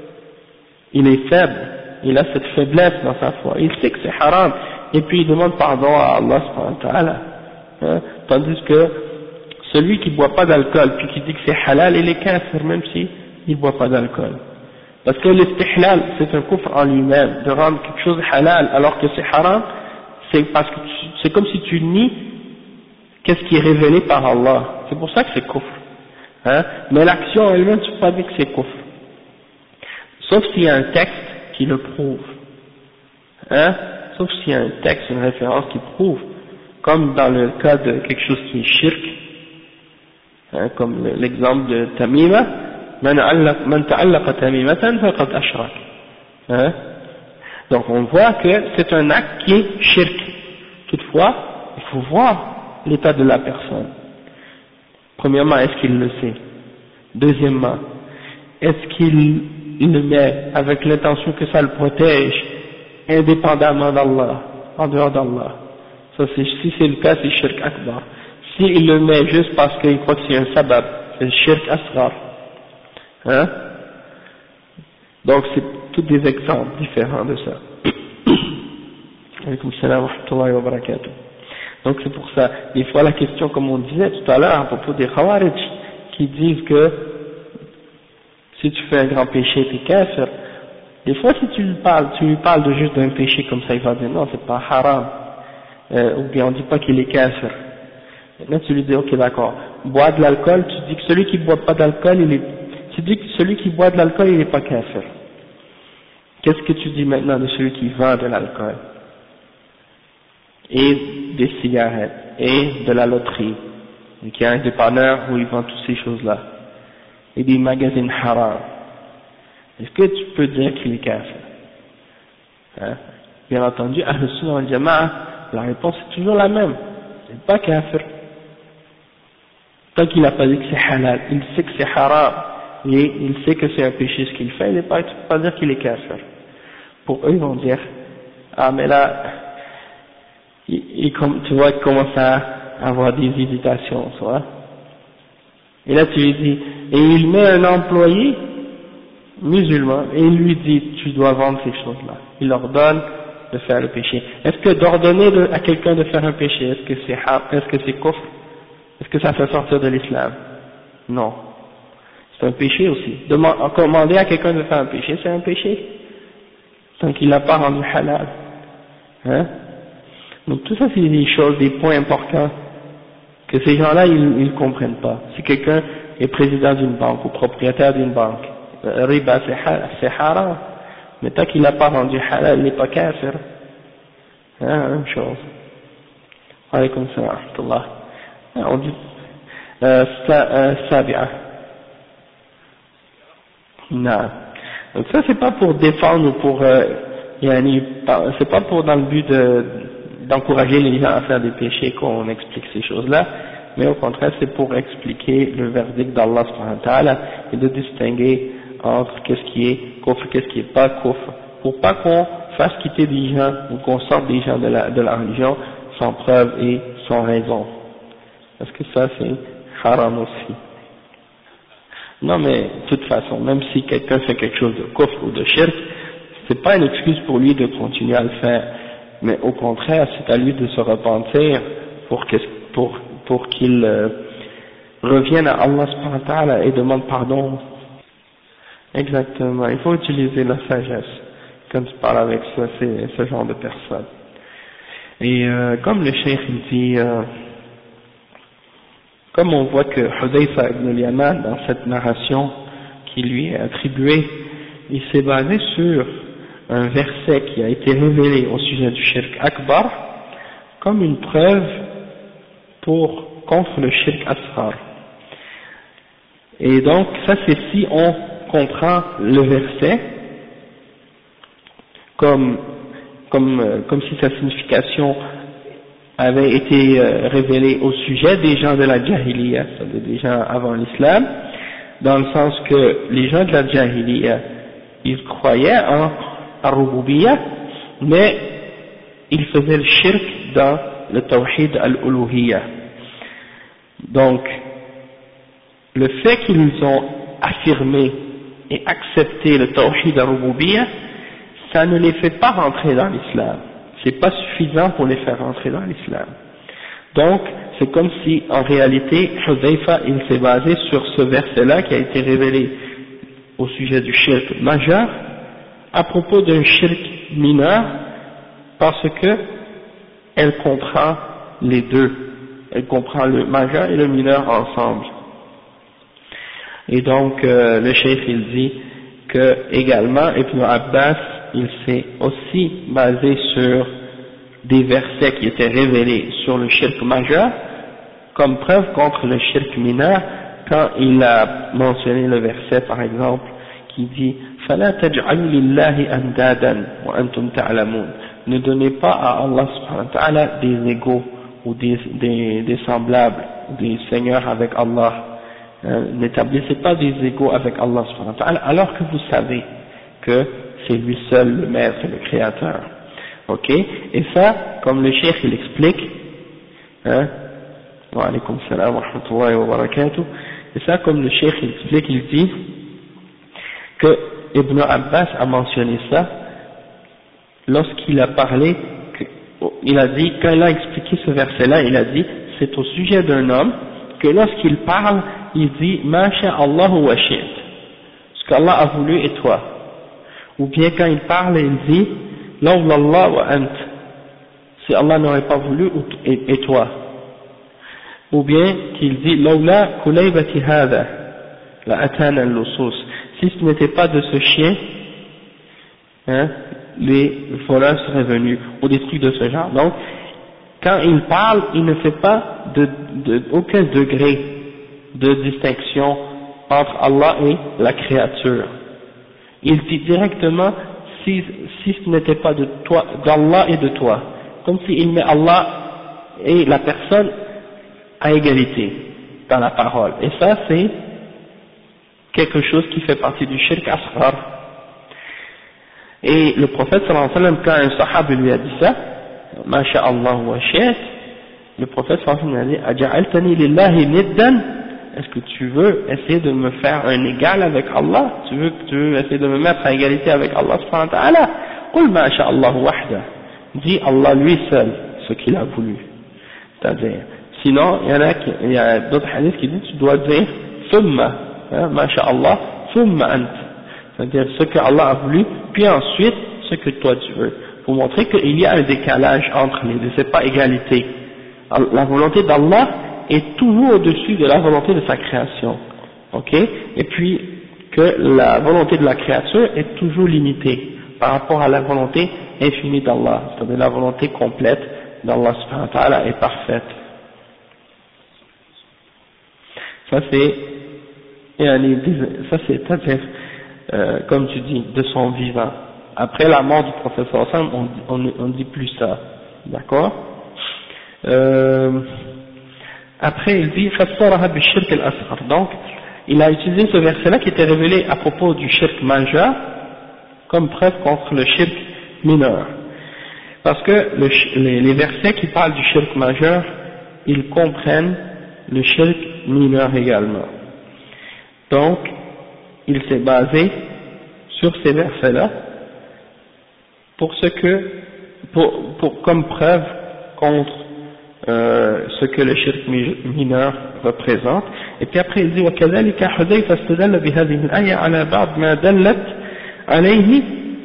il est faible, il a cette faiblesse dans sa foi, il sait que c'est haram, et puis il demande pardon à Allah subhanahu wa ta'ala, hein, tandis que celui qui ne boit pas d'alcool puis qui dit que c'est halal, il est kafir même si il ne boit pas d'alcool. Parce que l'istihlal, c'est un kufr en lui-même, de rendre quelque chose halal alors que c'est haram, c'est parce que c'est comme si tu nies qu'est-ce qui est révélé par Allah. C'est pour ça que c'est kufr. Hein? Mais l'action elle-même, tu ne peux pas dire que c'est kufr. Sauf s'il y a un texte qui le prouve. Hein? Sauf s'il y a un texte, une référence qui prouve. Comme dans le cas de quelque chose qui est shirk, hein, comme l'exemple de Tamima, man ta'allaqa tamimatan faqad ashrak. Hein? Donc on voit que c'est un acte qui est shirk. Toutefois, il faut voir l'état de la personne. Premièrement, est-ce qu'il le sait? Deuxièmement, est-ce qu'il le met avec l'intention que ça le protège indépendamment d'Allah, en dehors d'Allah? Ça, si c'est le cas, c'est shirk akbar. S'il le met juste parce qu'il croit que c'est un sabab, c'est shirk asghar. Hein? Donc c'est tous des exemples différents de ça. Alaykoum salam wa rahmatullahi wa barakatuh. Donc c'est pour ça, des fois la question, comme on disait tout à l'heure à propos des Khawarij, qui disent que si tu fais un grand péché, t'es kafir. Des fois si tu lui parles de juste d'un péché comme ça, il va dire non, c'est pas haram. Ou bien on dit pas qu'il est kafir. Maintenant tu lui dis ok d'accord, bois de l'alcool, tu dis que celui qui boit pas d'alcool, tu dis que celui qui boit de l'alcool, il n'est pas kafir. Qu'est-ce que tu dis maintenant de celui qui vend de l'alcool? Et des cigarettes, et de la loterie, et qui a un dépanneur où il vend toutes ces choses-là. et des magazines haram, est-ce que tu peux dire qu'il est kafir? Hein? Bien entendu, Ahl Sunnah wal Jama'a, la réponse est toujours la même, c'est pas kafir. Tant qu'il n'a pas dit que c'est halal, il sait que c'est haram, et il sait que c'est un péché ce qu'il fait, il ne peut pas dire qu'il est kafir. Pour eux, ils vont dire, ah mais là, tu vois, il commence à avoir des hésitations, tu vois. Et là tu lui dis, et il met un employé musulman, et il lui dit, tu dois vendre ces choses-là. Il ordonne de faire le péché. Est-ce que d'ordonner à quelqu'un de faire un péché, est-ce que c'est kufr? Est-ce que ça fait sortir de l'islam? Non. C'est un péché aussi. Commander à quelqu'un de faire un péché, c'est un péché. Tant qu'il n'a pas rendu halal. Hein? Donc tout ça, c'est des choses, des points importants que ces gens-là, ils comprennent pas. Si quelqu'un est président d'une banque ou propriétaire d'une banque, riba, c'est haram. Mais tant qu'il n'a pas rendu halal, il n'est pas kafir. Hein, même chose. Alaykoum salam wa rahmatullah. On dit Sabi'a. Non. Donc ça c'est pas pour défendre ou pour c'est pas pour dans le but d'encourager les gens à faire des péchés qu'on explique ces choses-là, mais au contraire c'est pour expliquer le verdict d'Allah subhanahu wa ta'ala et de distinguer entre qu'est-ce qui est kufr, qu'est-ce qui est pas kufr, pour pas qu'on fasse quitter des gens ou qu'on sorte des gens de la religion sans preuve et sans raison. Parce que ça c'est haram aussi. Non mais de toute façon, même si quelqu'un fait quelque chose de kufr ou de shirk, c'est pas une excuse pour lui de continuer à le faire, mais au contraire c'est à lui de se repentir pour qu'il revienne à Allah subhanahu wa ta'ala et demande pardon. Exactement, il faut utiliser la sagesse quand tu parles avec ce genre de personnes. Et comme le cheikh dit, comme on voit que Hudayfa ibn al-Yaman, dans cette narration qui lui est attribuée, il s'est basé sur un verset qui a été révélé au sujet du shirk akbar comme une preuve contre le shirk asghar. Et donc ça c'est si on comprend le verset comme si sa signification avait été révélée au sujet des gens de la Jahiliya, c'est-à-dire des gens avant l'islam, dans le sens que les gens de la Jahiliya, ils croyaient en Ar-Rububiyyah, mais ils faisaient le shirk dans le Tawhid al-Uluhiyyah. Donc, le fait qu'ils ont affirmé et accepté le Tawhid al-Rububiyyah, ça ne les fait pas rentrer dans l'islam. C'est pas suffisant pour les faire rentrer dans l'islam. Donc, c'est comme si, en réalité, Hudayfa, il s'est basé sur ce verset-là qui a été révélé au sujet du shirk majeur, à propos d'un shirk mineur, parce que elle comprend les deux. Elle comprend le majeur et le mineur ensemble. Et donc, le cheikh, il dit que, également, Ibn Abbas, il s'est aussi basé sur des versets qui étaient révélés sur le shirk majeur comme preuve contre le shirk mineur, quand il a mentionné le verset par exemple qui dit فَلَا تَجْعَلُوا لِلَّهِ أَنْدَادًا وَأَنْتُمْ تَعْلَمُونَ. Ne donnez pas à Allah subhanahu wa ta'ala des égaux ou des semblables, des seigneurs avec Allah. N'établissez pas des égaux avec Allah subhanahu wa ta'ala alors que vous savez que c'est lui seul le maître et le créateur. Ok? Et ça, comme le cheikh il explique, hein, wa alaykum salam wa rahmatullahi wa barakatuh, et ça, comme le cheikh il explique, il dit que Ibn Abbas a mentionné ça lorsqu'il a parlé, il a dit, quand il a expliqué ce verset-là, il a dit, c'est au sujet d'un homme que lorsqu'il parle, il dit, ma sha'Allahu wa shi'at, ce qu'Allah a voulu et toi. Ou bien quand il parle, il dit, lawlallah wa ant, si Allah n'aurait pas voulu et toi. Ou bien qu'il dit, lawla kulaybati hadha, la atana al-lusus, si ce n'était pas de ce chien, hein, les voleurs seraient venus, ou des trucs de ce genre. Donc, quand il parle, il ne fait pas aucun degré de distinction entre Allah et la créature. Il dit directement si ce n'était pas de toi, d'Allah et de toi, comme s'il met Allah et la personne à égalité dans la parole. Et ça c'est quelque chose qui fait partie du shirk asghar. Et le prophète sallallahu alayhi wa sallam, quand un sahab lui a dit ça, masha'Allah wa shi'at, le prophète sallallahu alayhi wa sallam a dit aja'altani lillahi niddan, est-ce que tu veux essayer de me faire un égal avec Allah, tu veux essayer de me mettre à égalité avec Allah subhanahu wa ta'ala, qul masha'Allah wahda, dis Allah lui seul ce qu'il a voulu, c'est-à-dire, sinon il y a d'autres hadiths qui disent tu dois dire thumma, masha'Allah thumma ant, c'est-à-dire ce que Allah a voulu, puis ensuite ce que toi tu veux, pour montrer qu'il y a un décalage entre les deux, c'est pas égalité. La volonté d'Allah est toujours au-dessus de la volonté de sa création, ok? Et puis que la volonté de la créature est toujours limitée par rapport à la volonté infinie d'Allah, c'est-à-dire la volonté complète d'Allah subhanahu wa ta'ala est parfaite. Ça c'est, c'est-à-dire, comme tu dis, de son vivant. Après la mort du prophète sallallahu alayhi wa sallam, on dit plus ça, d'accord? Après il dit fassaraha bishirk al-asghar, donc il a utilisé ce verset-là qui était révélé à propos du shirk majeur comme preuve contre le shirk mineur, parce que les versets qui parlent du shirk majeur, ils comprennent le shirk mineur également. Donc il s'est basé sur ces versets-là comme preuve contre ce que le shirk mineur représente. Et puis après il dit وكذلك حذيفة استدل بهذه الآية على بعض ما دلت عليه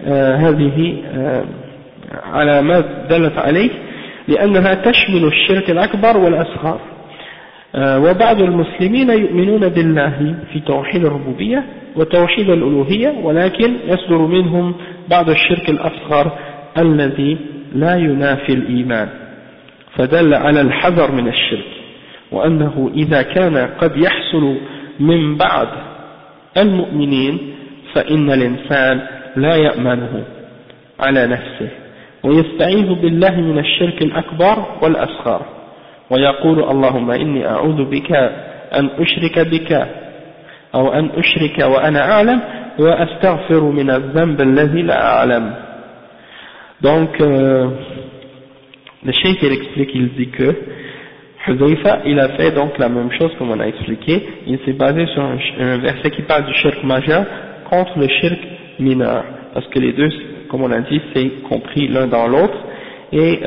على ما دلت عليه لأنها تشمل الشرك الأكبر والأصغر. وبعض المسلمين يؤمنون بالله في توحيد الربوبية وتوحيد الألوهية، ولكن يصدر منهم بعض الشرك الأصغر الذي لا ينافي الإيمان، فدل على الحذر من الشرك، وأنه إذا كان قد يحصل من بعض المؤمنين فإن الإنسان لا يأمنه على نفسه ويستعيذ بالله من الشرك الأكبر والأصغر، ويقول اللهم إني أعوذ بك أن أشرك بك أو أن أشرك وأنا أعلم وأستغفر من الذنب الذي لا أعلم. Donc le cheikh il explique, il dit que Hudhayfa il a fait donc la même chose comme on a expliqué, il s'est basé sur un verset qui parle du shirk majeur contre le shirk mineur, parce que les deux, comme on a dit, c'est compris l'un dans l'autre. Et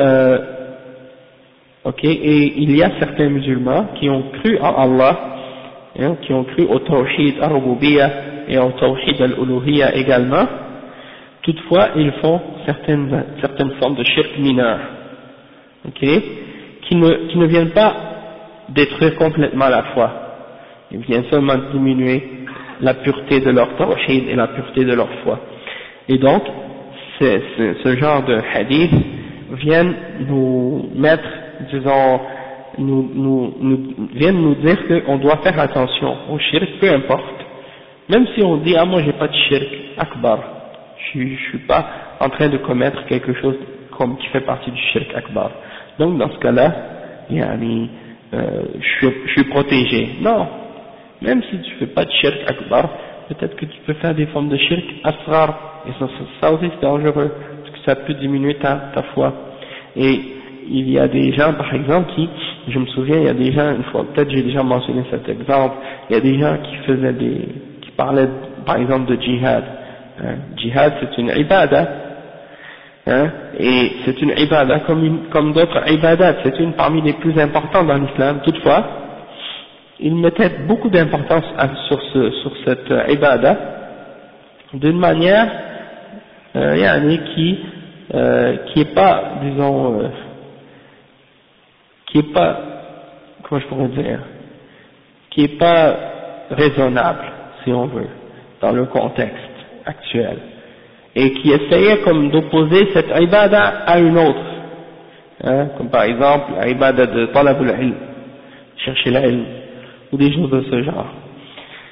et il y a certains musulmans qui ont cru en Allah, qui ont cru au tawhid al-rububiyyah et au tawhid al-uluhiyyah également. Toutefois ils font certaines formes de shirk mineur, qui ne viennent pas détruire complètement la foi, ils viennent seulement diminuer la pureté de leur tawhid et la pureté de leur foi. Et donc ce genre de hadith viennent nous mettre, disons, viennent nous dire qu'on doit faire attention au shirk, peu importe, même si on dit ah moi j'ai pas de shirk akbar, je suis pas en train de commettre quelque chose comme qui fait partie du shirk akbar, donc dans ce cas-là je suis protégé. Non, même si tu fais pas de shirk akbar, peut-être que tu peux faire des formes de shirk asghar, et ça aussi c'est dangereux, parce que ça peut diminuer ta foi. Et il y a des gens par exemple je me souviens, il y a des gens, une fois, peut-être j'ai déjà mentionné cet exemple, il y a des gens qui parlaient par exemple de djihad. Djihad c'est une ibada, et c'est une ibada comme d'autres ibadat, c'est une parmi les plus importantes dans l'islam. Toutefois ils mettaient beaucoup d'importance sur cette ibada d'une manière qui est pas, disons, qui est pas, comment je pourrais dire, qui est pas raisonnable, si on veut, dans le contexte actuel, et qui essayait comme d'opposer cette ibada à une autre, comme par exemple l'ibada de talab al-ilm, chercher l'ilm, ou des choses de ce genre.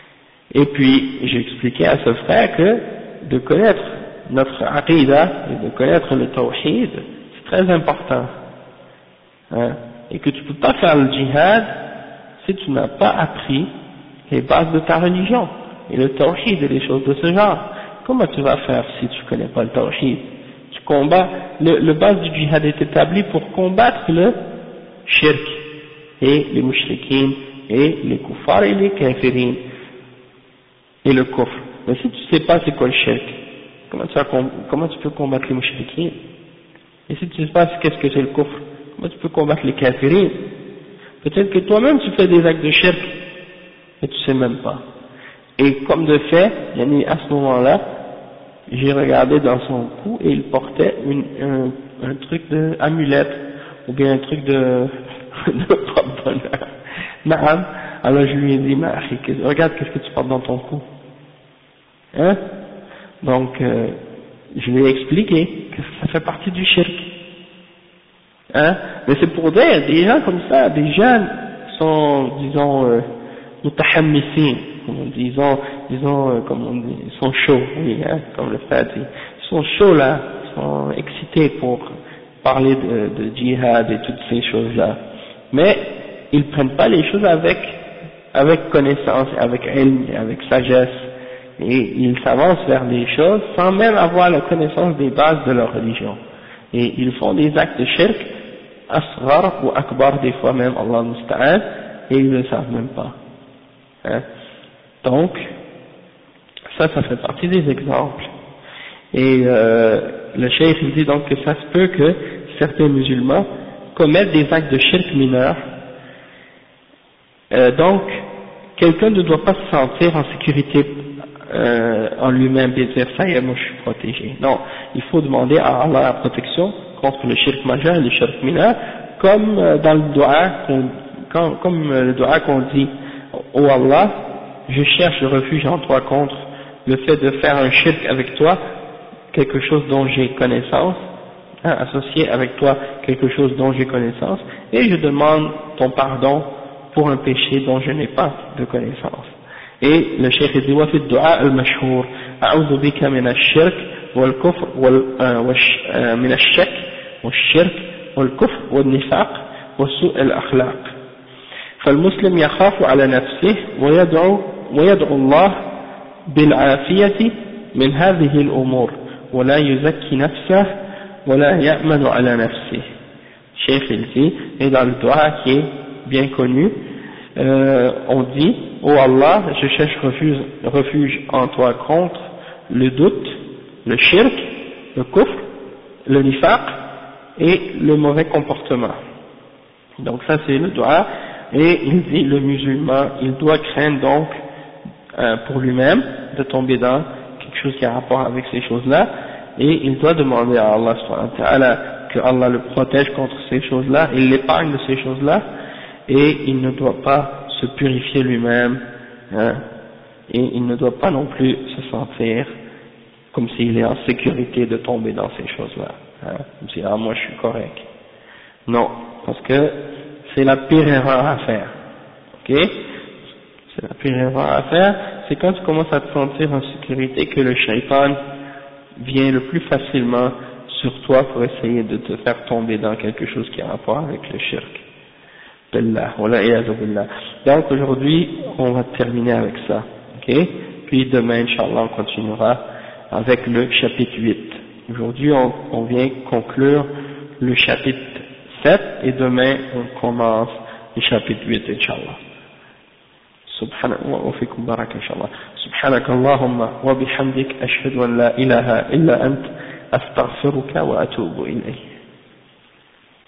Et puis, j'ai expliqué à ce frère que de connaître notre aqidah et de connaître le tawhid, c'est très important. Hein, et que tu ne peux pas faire le djihad si tu n'as pas appris les bases de ta religion, et le tawhid et les choses de ce genre. Comment tu vas faire si tu ne connais pas le tawhid? Tu combats, le base du djihad est établi pour combattre le shirk, et les mushrikines, et les kuffars, et les kafirin, et le kufr. Mais si tu ne sais pas c'est quoi le shirk, comment tu peux combattre les mushrikines? Et si tu ne sais pas qu'est-ce que c'est le kufr, comment tu peux combattre les kafirin? Peut-être que toi-même tu fais des actes de shirk, et tu ne sais même pas. Et comme de fait, à ce moment-là, j'ai regardé dans son cou et il portait un truc de amulette, ou bien un truc de porte-bonheur. Naam. Alors je lui ai dit, regarde qu'est-ce que tu portes dans ton cou. Hein? Donc, je lui ai expliqué que ça fait partie du shirk. Hein? Mais c'est pour dire, des gens comme ça, des jeunes sont, disons, mutahammisin, comme on dit, ils sont chauds, oui, hein, comme le fait dit. Ils sont chauds là, ils sont excités pour parler de djihad et toutes ces choses-là. Mais ils prennent pas les choses avec connaissance, avec ilm, avec sagesse, et ils s'avancent vers les choses sans même avoir la connaissance des bases de leur religion. Et ils font des actes de shirk, asghar ou akbar des fois même, Allah musta'an, et ils ne savent même pas. Hein? Donc, ça fait partie des exemples. Et le cheikh il dit donc que ça se peut que certains musulmans commettent des actes de shirk mineurs. Donc, quelqu'un ne doit pas se sentir en sécurité en lui-même et dire ça y est, moi je suis protégé. Non, il faut demander à Allah la protection contre le shirk majeur et le shirk mineur, comme dans le dua, comme le dua qu'on dit, oh Allah, je cherche le refuge en toi contre le fait de faire un shirk avec toi, quelque chose dont j'ai connaissance, hein, associé avec toi quelque chose dont j'ai connaissance, et je demande ton pardon pour un péché dont je n'ai pas de connaissance. Et le cheikh dit wa fi du'a al-mashhur a'udhu bika min ash-shirk wal kufr min ash-shak wal shirk wal kufr wal nifaq wa su' al-akhlaq. فالمسلم يخاف على نفسه ويدعو الله بالعافية من هذه الأمور ولا يزكي نفسه ولا يأمن على نفسه. Cheikh il dit, et dans le dua qui est bien connu, on dit, oh Allah, je cherche refuge en toi contre le doute, le shirk, le kufr, le nifaq et le mauvais comportement. Donc ça c'est le dua. Et il dit, le musulman, il doit craindre donc pour lui-même de tomber dans quelque chose qui a rapport avec ces choses-là, et il doit demander à Allah subhanahu wa ta'ala que Allah le protège contre ces choses-là, il l'épargne de ces choses-là, et il ne doit pas se purifier lui-même, hein, et il ne doit pas non plus se sentir comme s'il est en sécurité de tomber dans ces choses-là. Hein, dire, ah moi je suis correct. Non, parce que c'est la pire erreur à faire, ok? C'est la pire erreur à faire, c'est quand tu commences à te sentir en sécurité que le shaitan vient le plus facilement sur toi pour essayer de te faire tomber dans quelque chose qui a rapport avec le shirk. Billah, wala iyadu billah. Donc aujourd'hui, on va terminer avec ça, ok? Puis demain, Inch'Allah, on continuera avec le chapitre 8. Aujourd'hui, on vient conclure le chapitre 7 et demain on commence le chapitre 8 Inch'Allah. سبحانك وفيكم بركة إن شاء الله. سبحانك اللهم وبحمدك أشهد أن لا إله إلا أنت أستغفرك وأتوب إليك.